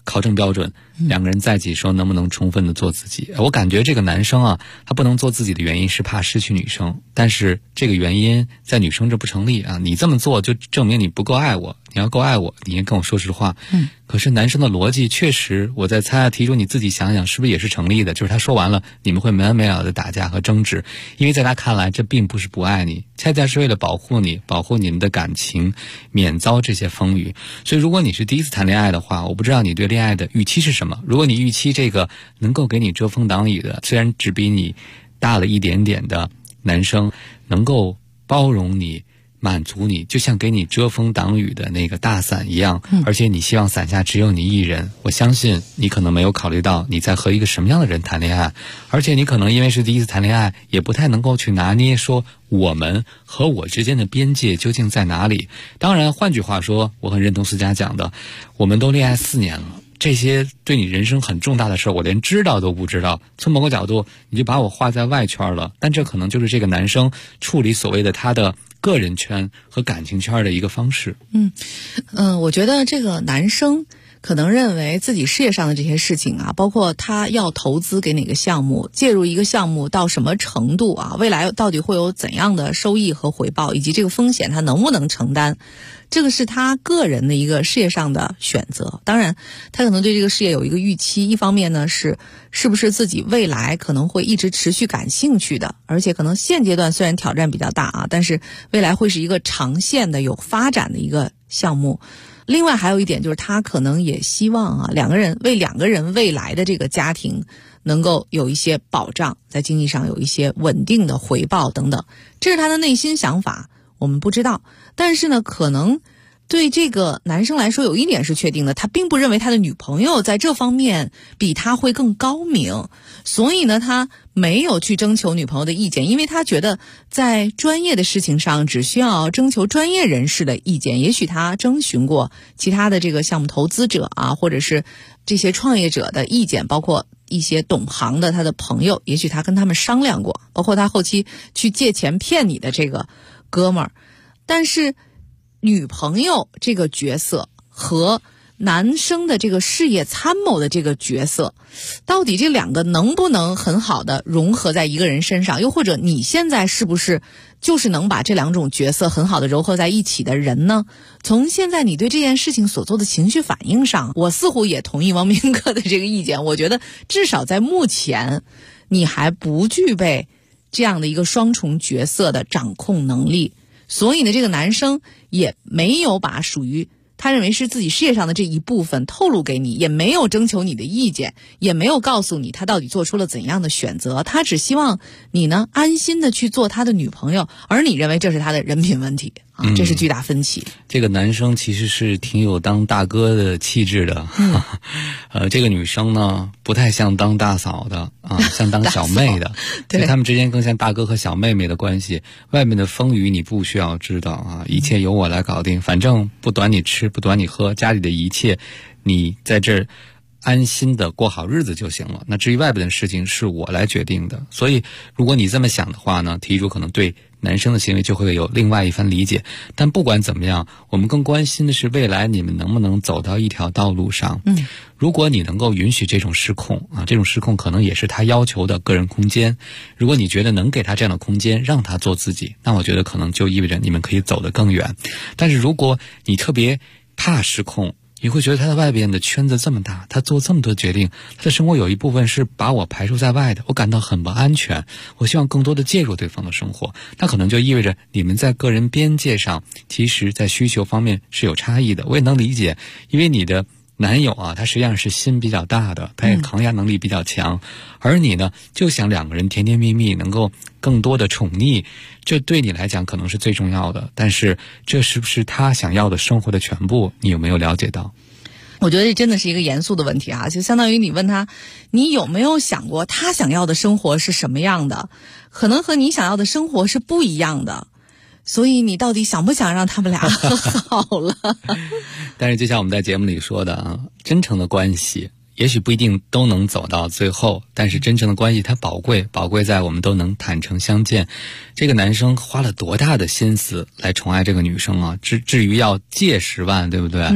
Speaker 3: 考证标准，两个人在一起时候能不能充分的做自己。我感觉这个男生啊，他不能做自己的原因是怕失去女生，但是这个原因在女生这不成立啊！你这么做就证明你不够爱我，你要够爱我，你应该跟我说实话。可是男生的逻辑确实，我在猜题主你自己想想是不是也是成立的？就是他说完了，你们会没完没了的打架和争执，因为在他看来这并不是不爱你，恰恰是为了保护你，保护你们的感情，免遭这些风雨。所以如果你是第一次谈恋爱的话，我不知道你对恋爱的预期是什么。如果你预期这个能够给你遮风挡雨的，虽然只比你大了一点点的男生能够包容你，满足你，就像给你遮风挡雨的那个大伞一样，而且你希望伞下只有你一人，我相信你可能没有考虑到你在和一个什么样的人谈恋爱，而且你可能因为是第一次谈恋爱，也不太能够去拿捏说我们和我之间的边界究竟在哪里。当然换句话说，我很认同思佳讲的，我们都恋爱4年了，这些对你人生很重大的事我连知道都不知道，从某个角度你就把我划在外圈了，但这可能就是这个男生处理所谓的他的个人圈和感情圈的一个方式。
Speaker 9: 我觉得这个男生可能认为自己事业上的这些事情啊，包括他要投资给哪个项目，介入一个项目到什么程度啊，未来到底会有怎样的收益和回报，以及这个风险他能不能承担，这个是他个人的一个事业上的选择。当然他可能对这个事业有一个预期，一方面呢是不是自己未来可能会一直持续感兴趣的，而且可能现阶段虽然挑战比较大啊，但是未来会是一个长线的有发展的一个项目。另外还有一点就是他可能也希望啊，两个人未来的这个家庭能够有一些保障，在经济上有一些稳定的回报等等，这是他的内心想法，我们不知道。但是呢，可能对这个男生来说有一点是确定的，他并不认为他的女朋友在这方面比他会更高明，所以呢他没有去征求女朋友的意见，因为他觉得在专业的事情上只需要征求专业人士的意见。也许他征询过其他的这个项目投资者啊，或者是这些创业者的意见，包括一些懂行的他的朋友，也许他跟他们商量过，包括他后期去借钱骗你的这个哥们儿。但是女朋友这个角色和男生的这个事业参谋的这个角色，到底这两个能不能很好的融合在一个人身上，又或者你现在是不是就是能把这两种角色很好的糅合在一起的人呢？从现在你对这件事情所做的情绪反应上，我似乎也同意王明哥的这个意见，我觉得至少在目前你还不具备这样的一个双重角色的掌控能力，所以呢这个男生也没有把属于他认为是自己事业上的这一部分透露给你，也没有征求你的意见，也没有告诉你他到底做出了怎样的选择，他只希望你呢安心的去做他的女朋友，而你认为这是他的人品问题啊，这是巨大分歧。
Speaker 3: 这个男生其实是挺有当大哥的气质的，这个女生呢不太像当大嫂的啊，像当小妹的，所以他们之间更像大哥和小妹妹的关系。外面的风雨你不需要知道啊，一切由我来搞定，反正不短你吃，不短你喝，家里的一切你在这儿安心的过好日子就行了。那至于外边的事情是我来决定的。所以如果你这么想的话呢，题主可能对男生的行为就会有另外一番理解。但不管怎么样，我们更关心的是未来你们能不能走到一条道路上。如果你能够允许这种失控啊，这种失控可能也是他要求的个人空间。如果你觉得能给他这样的空间，让他做自己，那我觉得可能就意味着你们可以走得更远。但是如果你特别怕失控，你会觉得他在外边的圈子这么大，他做这么多决定，他的生活有一部分是把我排除在外的，我感到很不安全，我希望更多的介入对方的生活，那可能就意味着你们在个人边界上其实在需求方面是有差异的。我也能理解，因为你的男友啊，他实际上是心比较大的，他也抗压能力比较强，而你呢就想两个人甜甜蜜蜜，能够更多的宠溺，这对你来讲可能是最重要的。但是这是不是他想要的生活的全部，你有没有了解到？
Speaker 9: 我觉得这真的是一个严肃的问题啊，就相当于你问他，你有没有想过他想要的生活是什么样的，可能和你想要的生活是不一样的，所以你到底想不想让他们俩和好了？
Speaker 3: 但是就像我们在节目里说的啊，真诚的关系也许不一定都能走到最后，但是真诚的关系它宝贵在我们都能坦诚相见。这个男生花了多大的心思来宠爱这个女生啊，至于要借10万，对不对？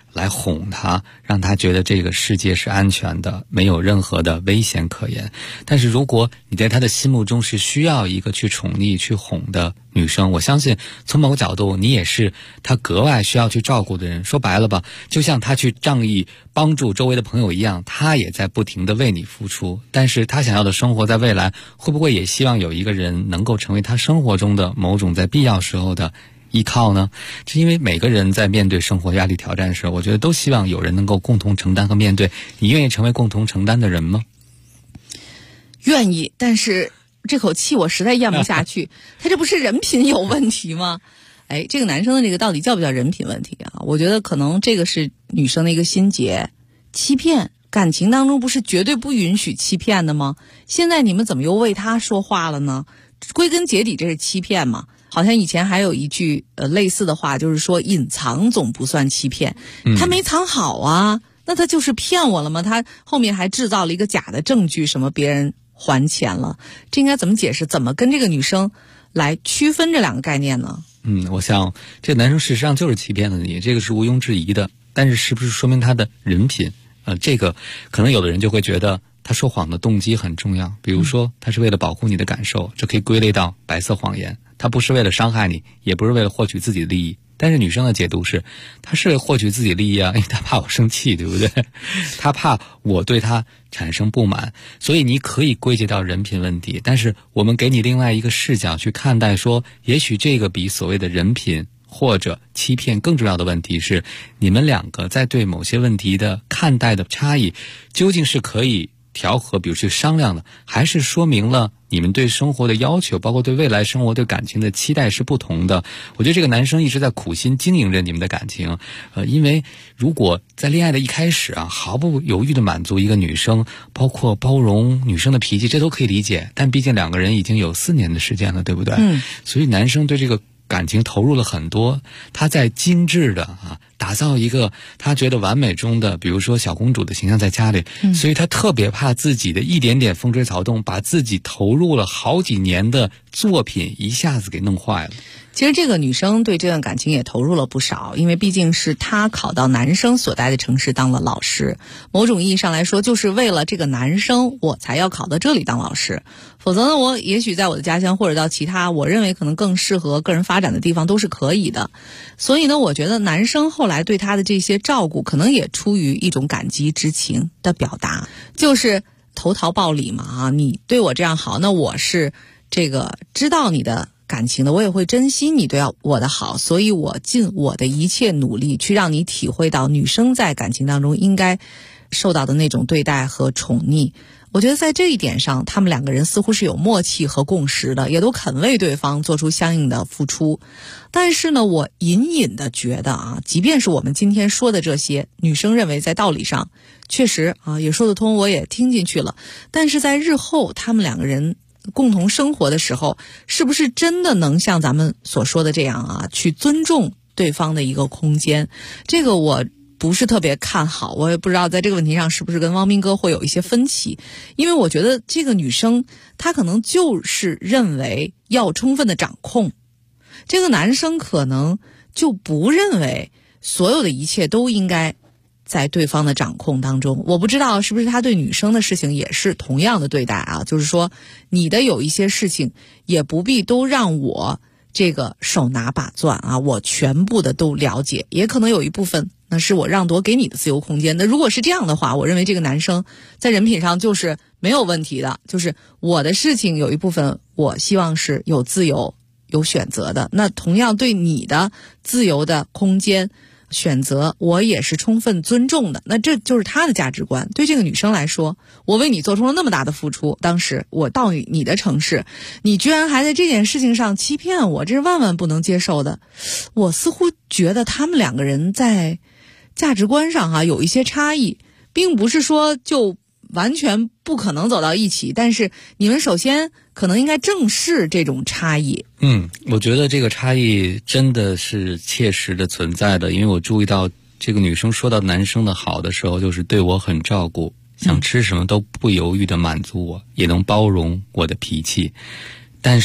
Speaker 3: 来哄他，让他觉得这个世界是安全的，没有任何的危险可言。但是如果你在他的心目中是需要一个去宠溺去哄的女生，我相信从某个角度你也是他格外需要去照顾的人。说白了吧，就像他去仗义帮助周围的朋友一样，他也在不停地为你付出。但是他想要的生活在未来，会不会也希望有一个人能够成为他生活中的某种在必要时候的依靠呢？是因为每个人在面对生活压力挑战时，我觉得都希望有人能够共同承担和面对。你愿意成为共同承担的人吗？
Speaker 9: 愿意，但是这口气我实在咽不下去。他这不是人品有问题吗？哎，这个男生的这个到底叫不叫人品问题啊？我觉得可能这个是女生的一个心结。欺骗，感情当中不是绝对不允许欺骗的吗？现在你们怎么又为他说话了呢？归根结底这是欺骗嘛。好像以前还有一句类似的话，就是说隐藏总不算欺骗。他没藏好啊，那他就是骗我了吗？他后面还制造了一个假的证据，什么别人还钱了，这应该怎么解释？怎么跟这个女生来区分这两个概念呢？
Speaker 3: 我想这个男生事实上就是欺骗了你，这个是毋庸置疑的。但是是不是说明他的人品？这个可能有的人就会觉得他说谎的动机很重要，比如说他是为了保护你的感受，这可以归类到白色谎言。他不是为了伤害你，也不是为了获取自己的利益。但是女生的解读是，他是获取自己利益啊，因为他怕我生气，对不对？他怕我对他产生不满，所以你可以归结到人品问题。但是我们给你另外一个视角去看待，说也许这个比所谓的人品或者欺骗更重要的问题是，你们两个在对某些问题的看待的差异究竟是可以调和，比如去商量的，还是说明了你们对生活的要求，包括对未来生活对感情的期待是不同的。我觉得这个男生一直在苦心经营着你们的感情，因为如果在恋爱的一开始啊，毫不犹豫的满足一个女生，包括包容女生的脾气，这都可以理解。但毕竟两个人已经有4年的时间了，对不对？所以男生对这个感情投入了很多，他在精致的打造一个他觉得完美中的，比如说小公主的形象在家里，所以他特别怕自己的一点点风吹草动，把自己投入了好几年的作品一下子给弄坏了。
Speaker 9: 其实这个女生对这段感情也投入了不少，因为毕竟是她考到男生所在的城市当了老师，某种意义上来说就是为了这个男生我才要考到这里当老师，否则呢我也许在我的家乡或者到其他我认为可能更适合个人发展的地方都是可以的。所以呢我觉得男生后来对她的这些照顾可能也出于一种感激之情的表达，就是投桃报李嘛，你对我这样好，那我是这个知道你的感情的，我也会珍惜你对我的好，所以我尽我的一切努力去让你体会到女生在感情当中应该受到的那种对待和宠溺。我觉得在这一点上他们两个人似乎是有默契和共识的，也都肯为对方做出相应的付出。但是呢我隐隐的觉得即便是我们今天说的这些，女生认为在道理上确实也说得通，我也听进去了，但是在日后他们两个人共同生活的时候，是不是真的能像咱们所说的这样去尊重对方的一个空间？这个我不是特别看好，我也不知道在这个问题上是不是跟汪明哥会有一些分歧。因为我觉得这个女生她可能就是认为要充分的掌控，这个男生可能就不认为所有的一切都应该在对方的掌控当中。我不知道是不是他对女生的事情也是同样的对待就是说你的有一些事情也不必都让我这个手拿把攥我全部的都了解，也可能有一部分那是我让夺给你的自由空间。那如果是这样的话，我认为这个男生在人品上就是没有问题的，就是我的事情有一部分我希望是有自由有选择的，那同样对你的自由的空间选择我也是充分尊重的。那这就是他的价值观。对这个女生来说，我为你做出了那么大的付出，当时我到你的城市，你居然还在这件事情上欺骗我，这是万万不能接受的。我似乎觉得他们两个人在价值观上有一些差异，并不是说就完全不可能走到一起，但是你们首先可能应该正视这种差异。
Speaker 3: 我觉得这个差异真的是切实的存在的，因为我注意到这个女生说到男生的好的时候，就是对我很照顾，想吃什么都不犹豫的满足我，也能包容我的脾气。但是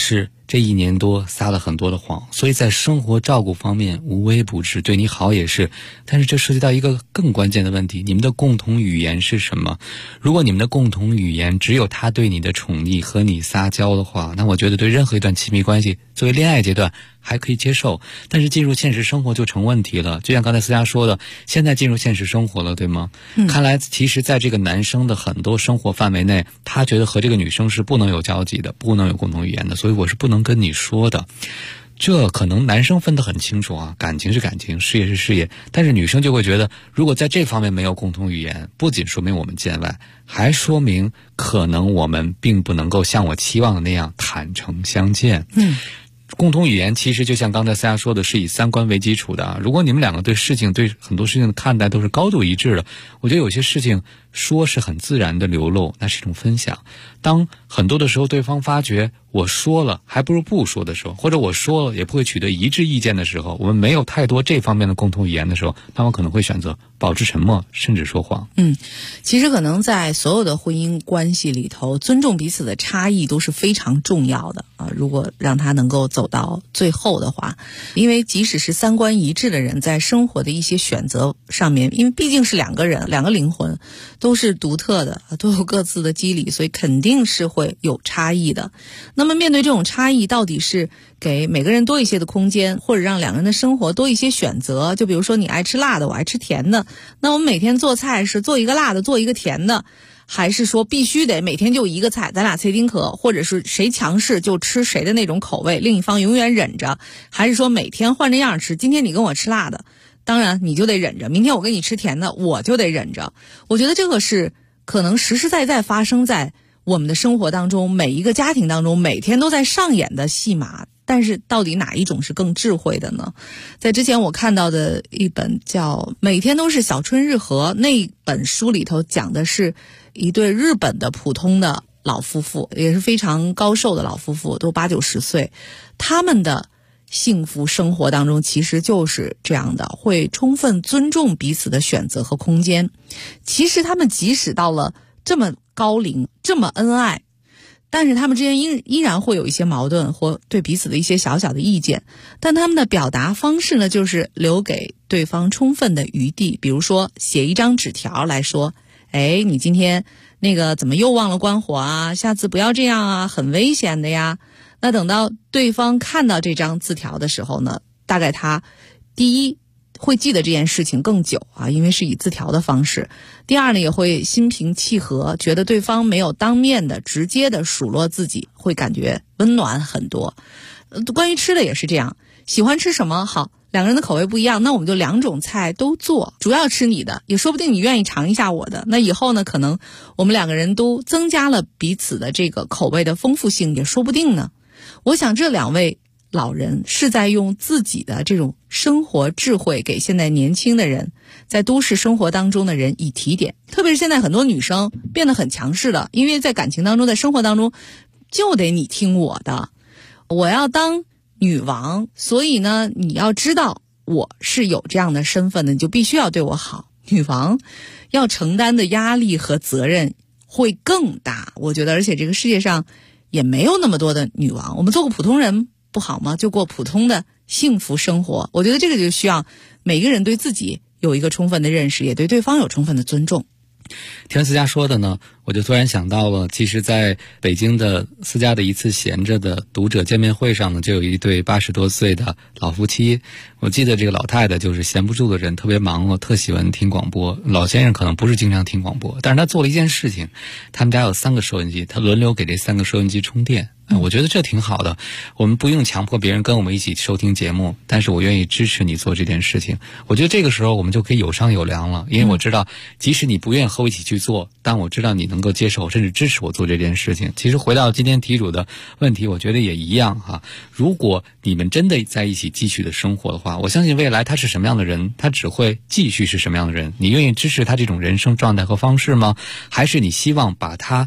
Speaker 3: 这1年多撒了很多的谎，所以在生活照顾方面无微不至，对你好也是。但是这涉及到一个更关键的问题，你们的共同语言是什么？如果你们的共同语言只有他对你的宠溺和你撒娇的话，那我觉得对任何一段亲密关系，作为恋爱阶段还可以接受，但是进入现实生活就成问题了。就像刚才思佳说的，现在进入现实生活了，对吗？看来其实在这个男生的很多生活范围内，他觉得和这个女生是不能有交集的，不能有共同语言的，所以我是不能跟你说的。这可能男生分得很清楚啊，感情是感情，事业是事业，但是女生就会觉得，如果在这方面没有共同语言，不仅说明我们见外，还说明可能我们并不能够像我期望的那样坦诚相见。共同语言其实就像刚才思佳说的，是以3观为基础的啊。如果你们2个对事情、对很多事情的看待都是高度一致的，我觉得有些事情说是很自然的流露，那是一种分享。当很多的时候对方发觉我说了还不如不说的时候，或者我说了也不会取得一致意见的时候，我们没有太多这方面的共同语言的时候，那我可能会选择保持沉默，甚至说谎。
Speaker 9: 其实可能在所有的婚姻关系里头，尊重彼此的差异都是非常重要的啊。如果让他能够走到最后的话，因为即使是3观一致的人，在生活的一些选择上面，因为毕竟是2个人，2个灵魂都是独特的，都有各自的机理，所以肯定是会有差异的。那么面对这种差异，到底是给每个人多一些的空间，或者让2个人的生活多一些选择？就比如说你爱吃辣的，我爱吃甜的，那我们每天做菜是做一个辣的，做一个甜的，还是说必须得每天就一个菜，咱俩切丁壳，或者是谁强势就吃谁的那种口味，另一方永远忍着？还是说每天换着样吃，今天你跟我吃辣的，当然你就得忍着，明天我跟你吃甜的，我就得忍着。我觉得这个是可能实实在在发生在我们的生活当中，每一个家庭当中每天都在上演的戏码。但是到底哪一种是更智慧的呢？在之前我看到的一本叫《每天都是小春日和》，那本书里头讲的是一对日本的普通的老夫妇，也是非常高寿的老夫妇，都80、90岁，他们的幸福生活当中其实就是这样的，会充分尊重彼此的选择和空间。其实他们即使到了这么高龄，这么恩爱，但是他们之间依然会有一些矛盾或对彼此的一些小小的意见，但他们的表达方式呢，就是留给对方充分的余地。比如说写一张纸条来说，你今天那个怎么又忘了关火啊，下次不要这样啊，很危险的呀。那等到对方看到这张字条的时候呢，大概他第一会记得这件事情更久啊，因为是以字条的方式。第二呢，也会心平气和，觉得对方没有当面的直接的数落自己，会感觉温暖很多。关于吃的也是这样，喜欢吃什么好，2个人的口味不一样，那我们就2种菜都做，主要吃你的，也说不定你愿意尝一下我的。那以后呢，可能我们2个人都增加了彼此的这个口味的丰富性，也说不定呢。我想这2位老人是在用自己的这种生活智慧给现在年轻的人，在都市生活当中的人以提点。特别是现在很多女生变得很强势了，因为在感情当中，在生活当中就得你听我的，我要当女王，所以呢你要知道我是有这样的身份的，你就必须要对我好。女王要承担的压力和责任会更大，我觉得，而且这个世界上也没有那么多的女王，我们做个普通人不好吗？就过普通的幸福生活。我觉得这个就需要每个人对自己有一个充分的认识，也对对方有充分的尊重。
Speaker 3: 听思佳说的呢，我就突然想到了，其实在北京的思佳的一次闲着的读者见面会上呢，就有一对80多岁的老夫妻。我记得这个老太太就是闲不住的人，特别忙了，特喜欢听广播。老先生可能不是经常听广播，但是他做了一件事情，他们家有3个收音机，他轮流给这3个收音机充电。我觉得这挺好的，我们不用强迫别人跟我们一起收听节目，但是我愿意支持你做这件事情。我觉得这个时候我们就可以有商有量了，因为我知道即使你不愿意和我一起去做，但我知道你能够接受甚至支持我做这件事情。其实回到今天题主的问题，我觉得也一样哈。如果你们真的在一起继续的生活的话，我相信未来他是什么样的人，他只会继续是什么样的人。你愿意支持他这种人生状态和方式吗？还是你希望把他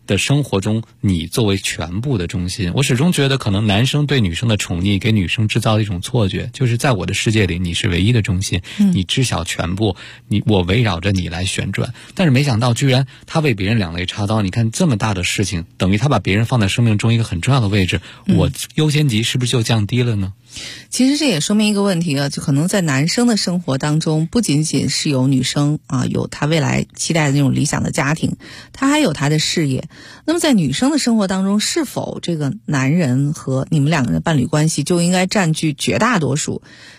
Speaker 3: 的生活中你作为全部的中心。我始终觉得可能男生对女生的宠溺给女生制造的一种错觉，就是在我的世界里你是唯一的中心，你知晓全部，我围绕着你来旋转。但是没想到居然他为别人两肋插刀，你看这么大的事情，等于他把别人放在生命中一个很重要的位置，我优先级是不是就降低了呢？
Speaker 9: 其实这也说明一个问题啊，就可能在男生的生活当中，不仅仅是有女生啊，有他未来期待的那种理想的家庭，他还有他的事业。那么在女生的生活当中，是否这个男人和你们两个人的伴侣关系就应该占据绝大多数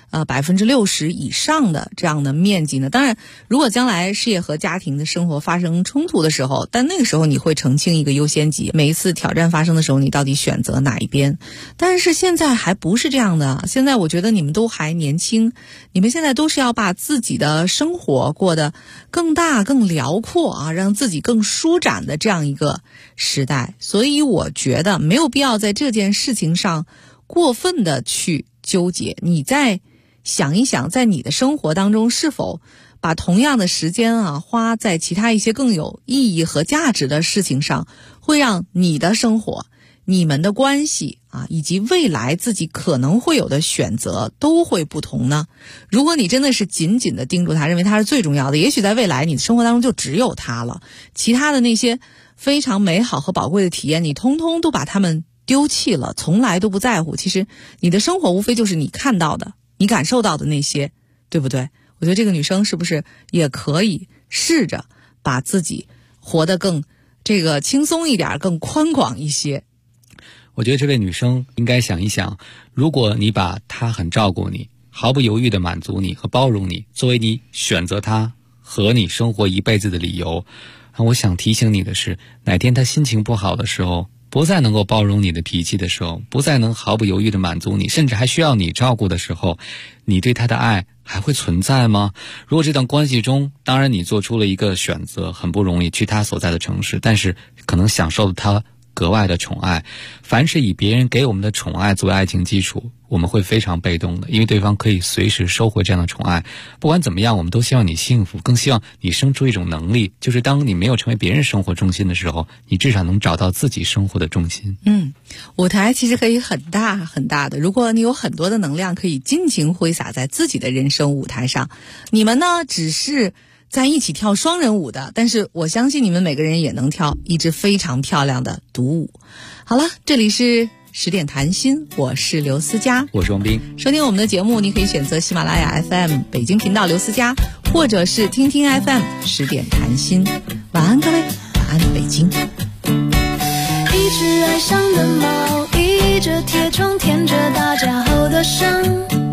Speaker 9: ，60%以上的这样的面积呢？当然，如果将来事业和家庭的生活发生冲突的时候，但那个时候你会澄清一个优先级，每一次挑战发生的时候，你到底选择哪一边？但是现在还不是这样的。现在我觉得你们都还年轻，你们现在都是要把自己的生活过得更大、更辽阔啊，让自己更舒展的这样一个时代。所以我觉得没有必要在这件事情上过分的去纠结。你再想一想，在你的生活当中是否把同样的时间啊花在其他一些更有意义和价值的事情上，会让你的生活、你们的关系啊，以及未来自己可能会有的选择都会不同呢？如果你真的是紧紧的盯住他，认为他是最重要的，也许在未来你的生活当中就只有他了，其他的那些非常美好和宝贵的体验，你通通都把他们丢弃了，从来都不在乎。其实你的生活无非就是你看到的、你感受到的那些，对不对？我觉得这个女生是不是也可以试着把自己活得更轻松一点，更宽广一些？
Speaker 3: 我觉得这位女生应该想一想，如果你把她很照顾你，毫不犹豫地满足你和包容你，作为你选择她和你生活一辈子的理由，我想提醒你的是，哪天她心情不好的时候，不再能够包容你的脾气的时候，不再能毫不犹豫地满足你，甚至还需要你照顾的时候，你对她的爱还会存在吗？如果这段关系中，当然你做出了一个选择，很不容易去她所在的城市，但是可能享受了她格外的宠爱。凡是以别人给我们的宠爱作为爱情基础，我们会非常被动的，因为对方可以随时收回这样的宠爱。不管怎么样，我们都希望你幸福，更希望你生出一种能力，就是当你没有成为别人生活重心的时候，你至少能找到自己生活的重心。
Speaker 9: 舞台其实可以很大很大的，如果你有很多的能量可以尽情挥洒在自己的人生舞台上，你们呢只是在一起跳双人舞的，但是我相信你们每个人也能跳一支非常漂亮的独舞。好了，这里是10点谈心，我是刘思佳，
Speaker 3: 我是王斌。
Speaker 9: 收听我们的节目，你可以选择喜马拉雅 FM 北京频道刘思佳，或者是听听 FM 10点谈心。晚安各位，晚安北京。
Speaker 15: 一只爱上的猫，倚着铁窗舔着打架后的伤，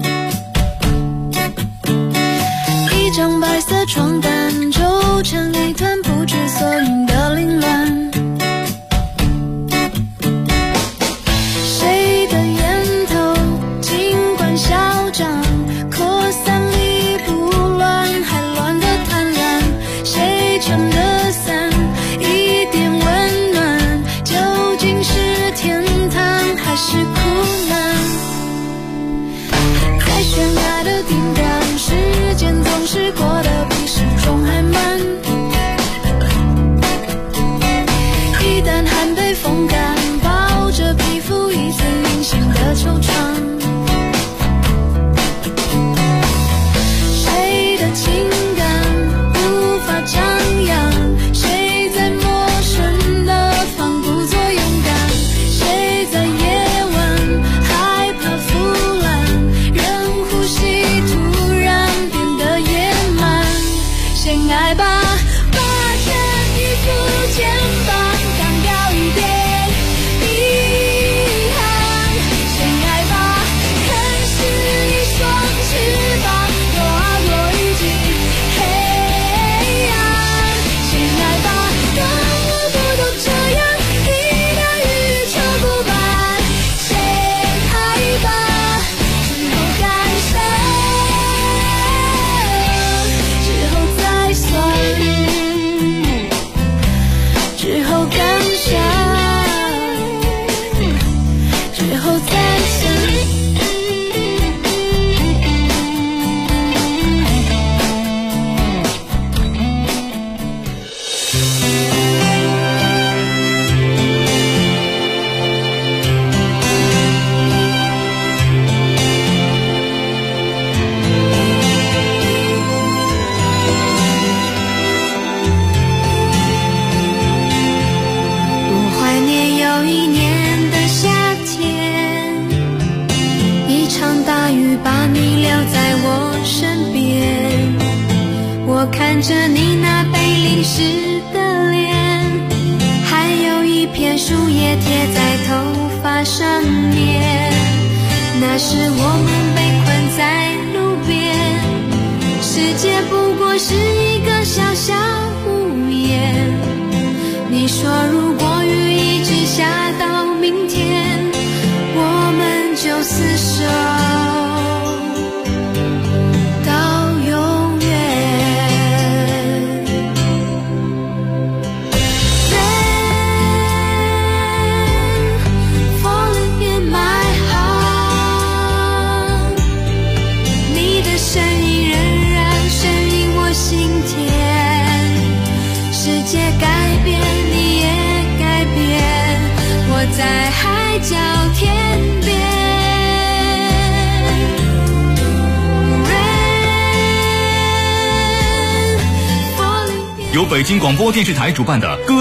Speaker 15: 一张白色床单皱成一团不知所云的凌乱，谁的烟头尽管嚣张，扩散力不乱，还乱得贪婪，谁撑的伞一点温暖，究竟是天堂还是苦难？在悬崖的顶端，时间总是过得比时钟还慢， 看着你那被淋湿的脸，还有一片树叶贴在头发上面。那时我们被困在路边，世界不过是一个小小屋檐。你说如果雨一直下到明天，我们就厮守到永远。Rain falling in my heart， 你的声音仍然声音我心田。世界改变，你也改变，我在海角天边。
Speaker 1: 由北京广播电视台主办的歌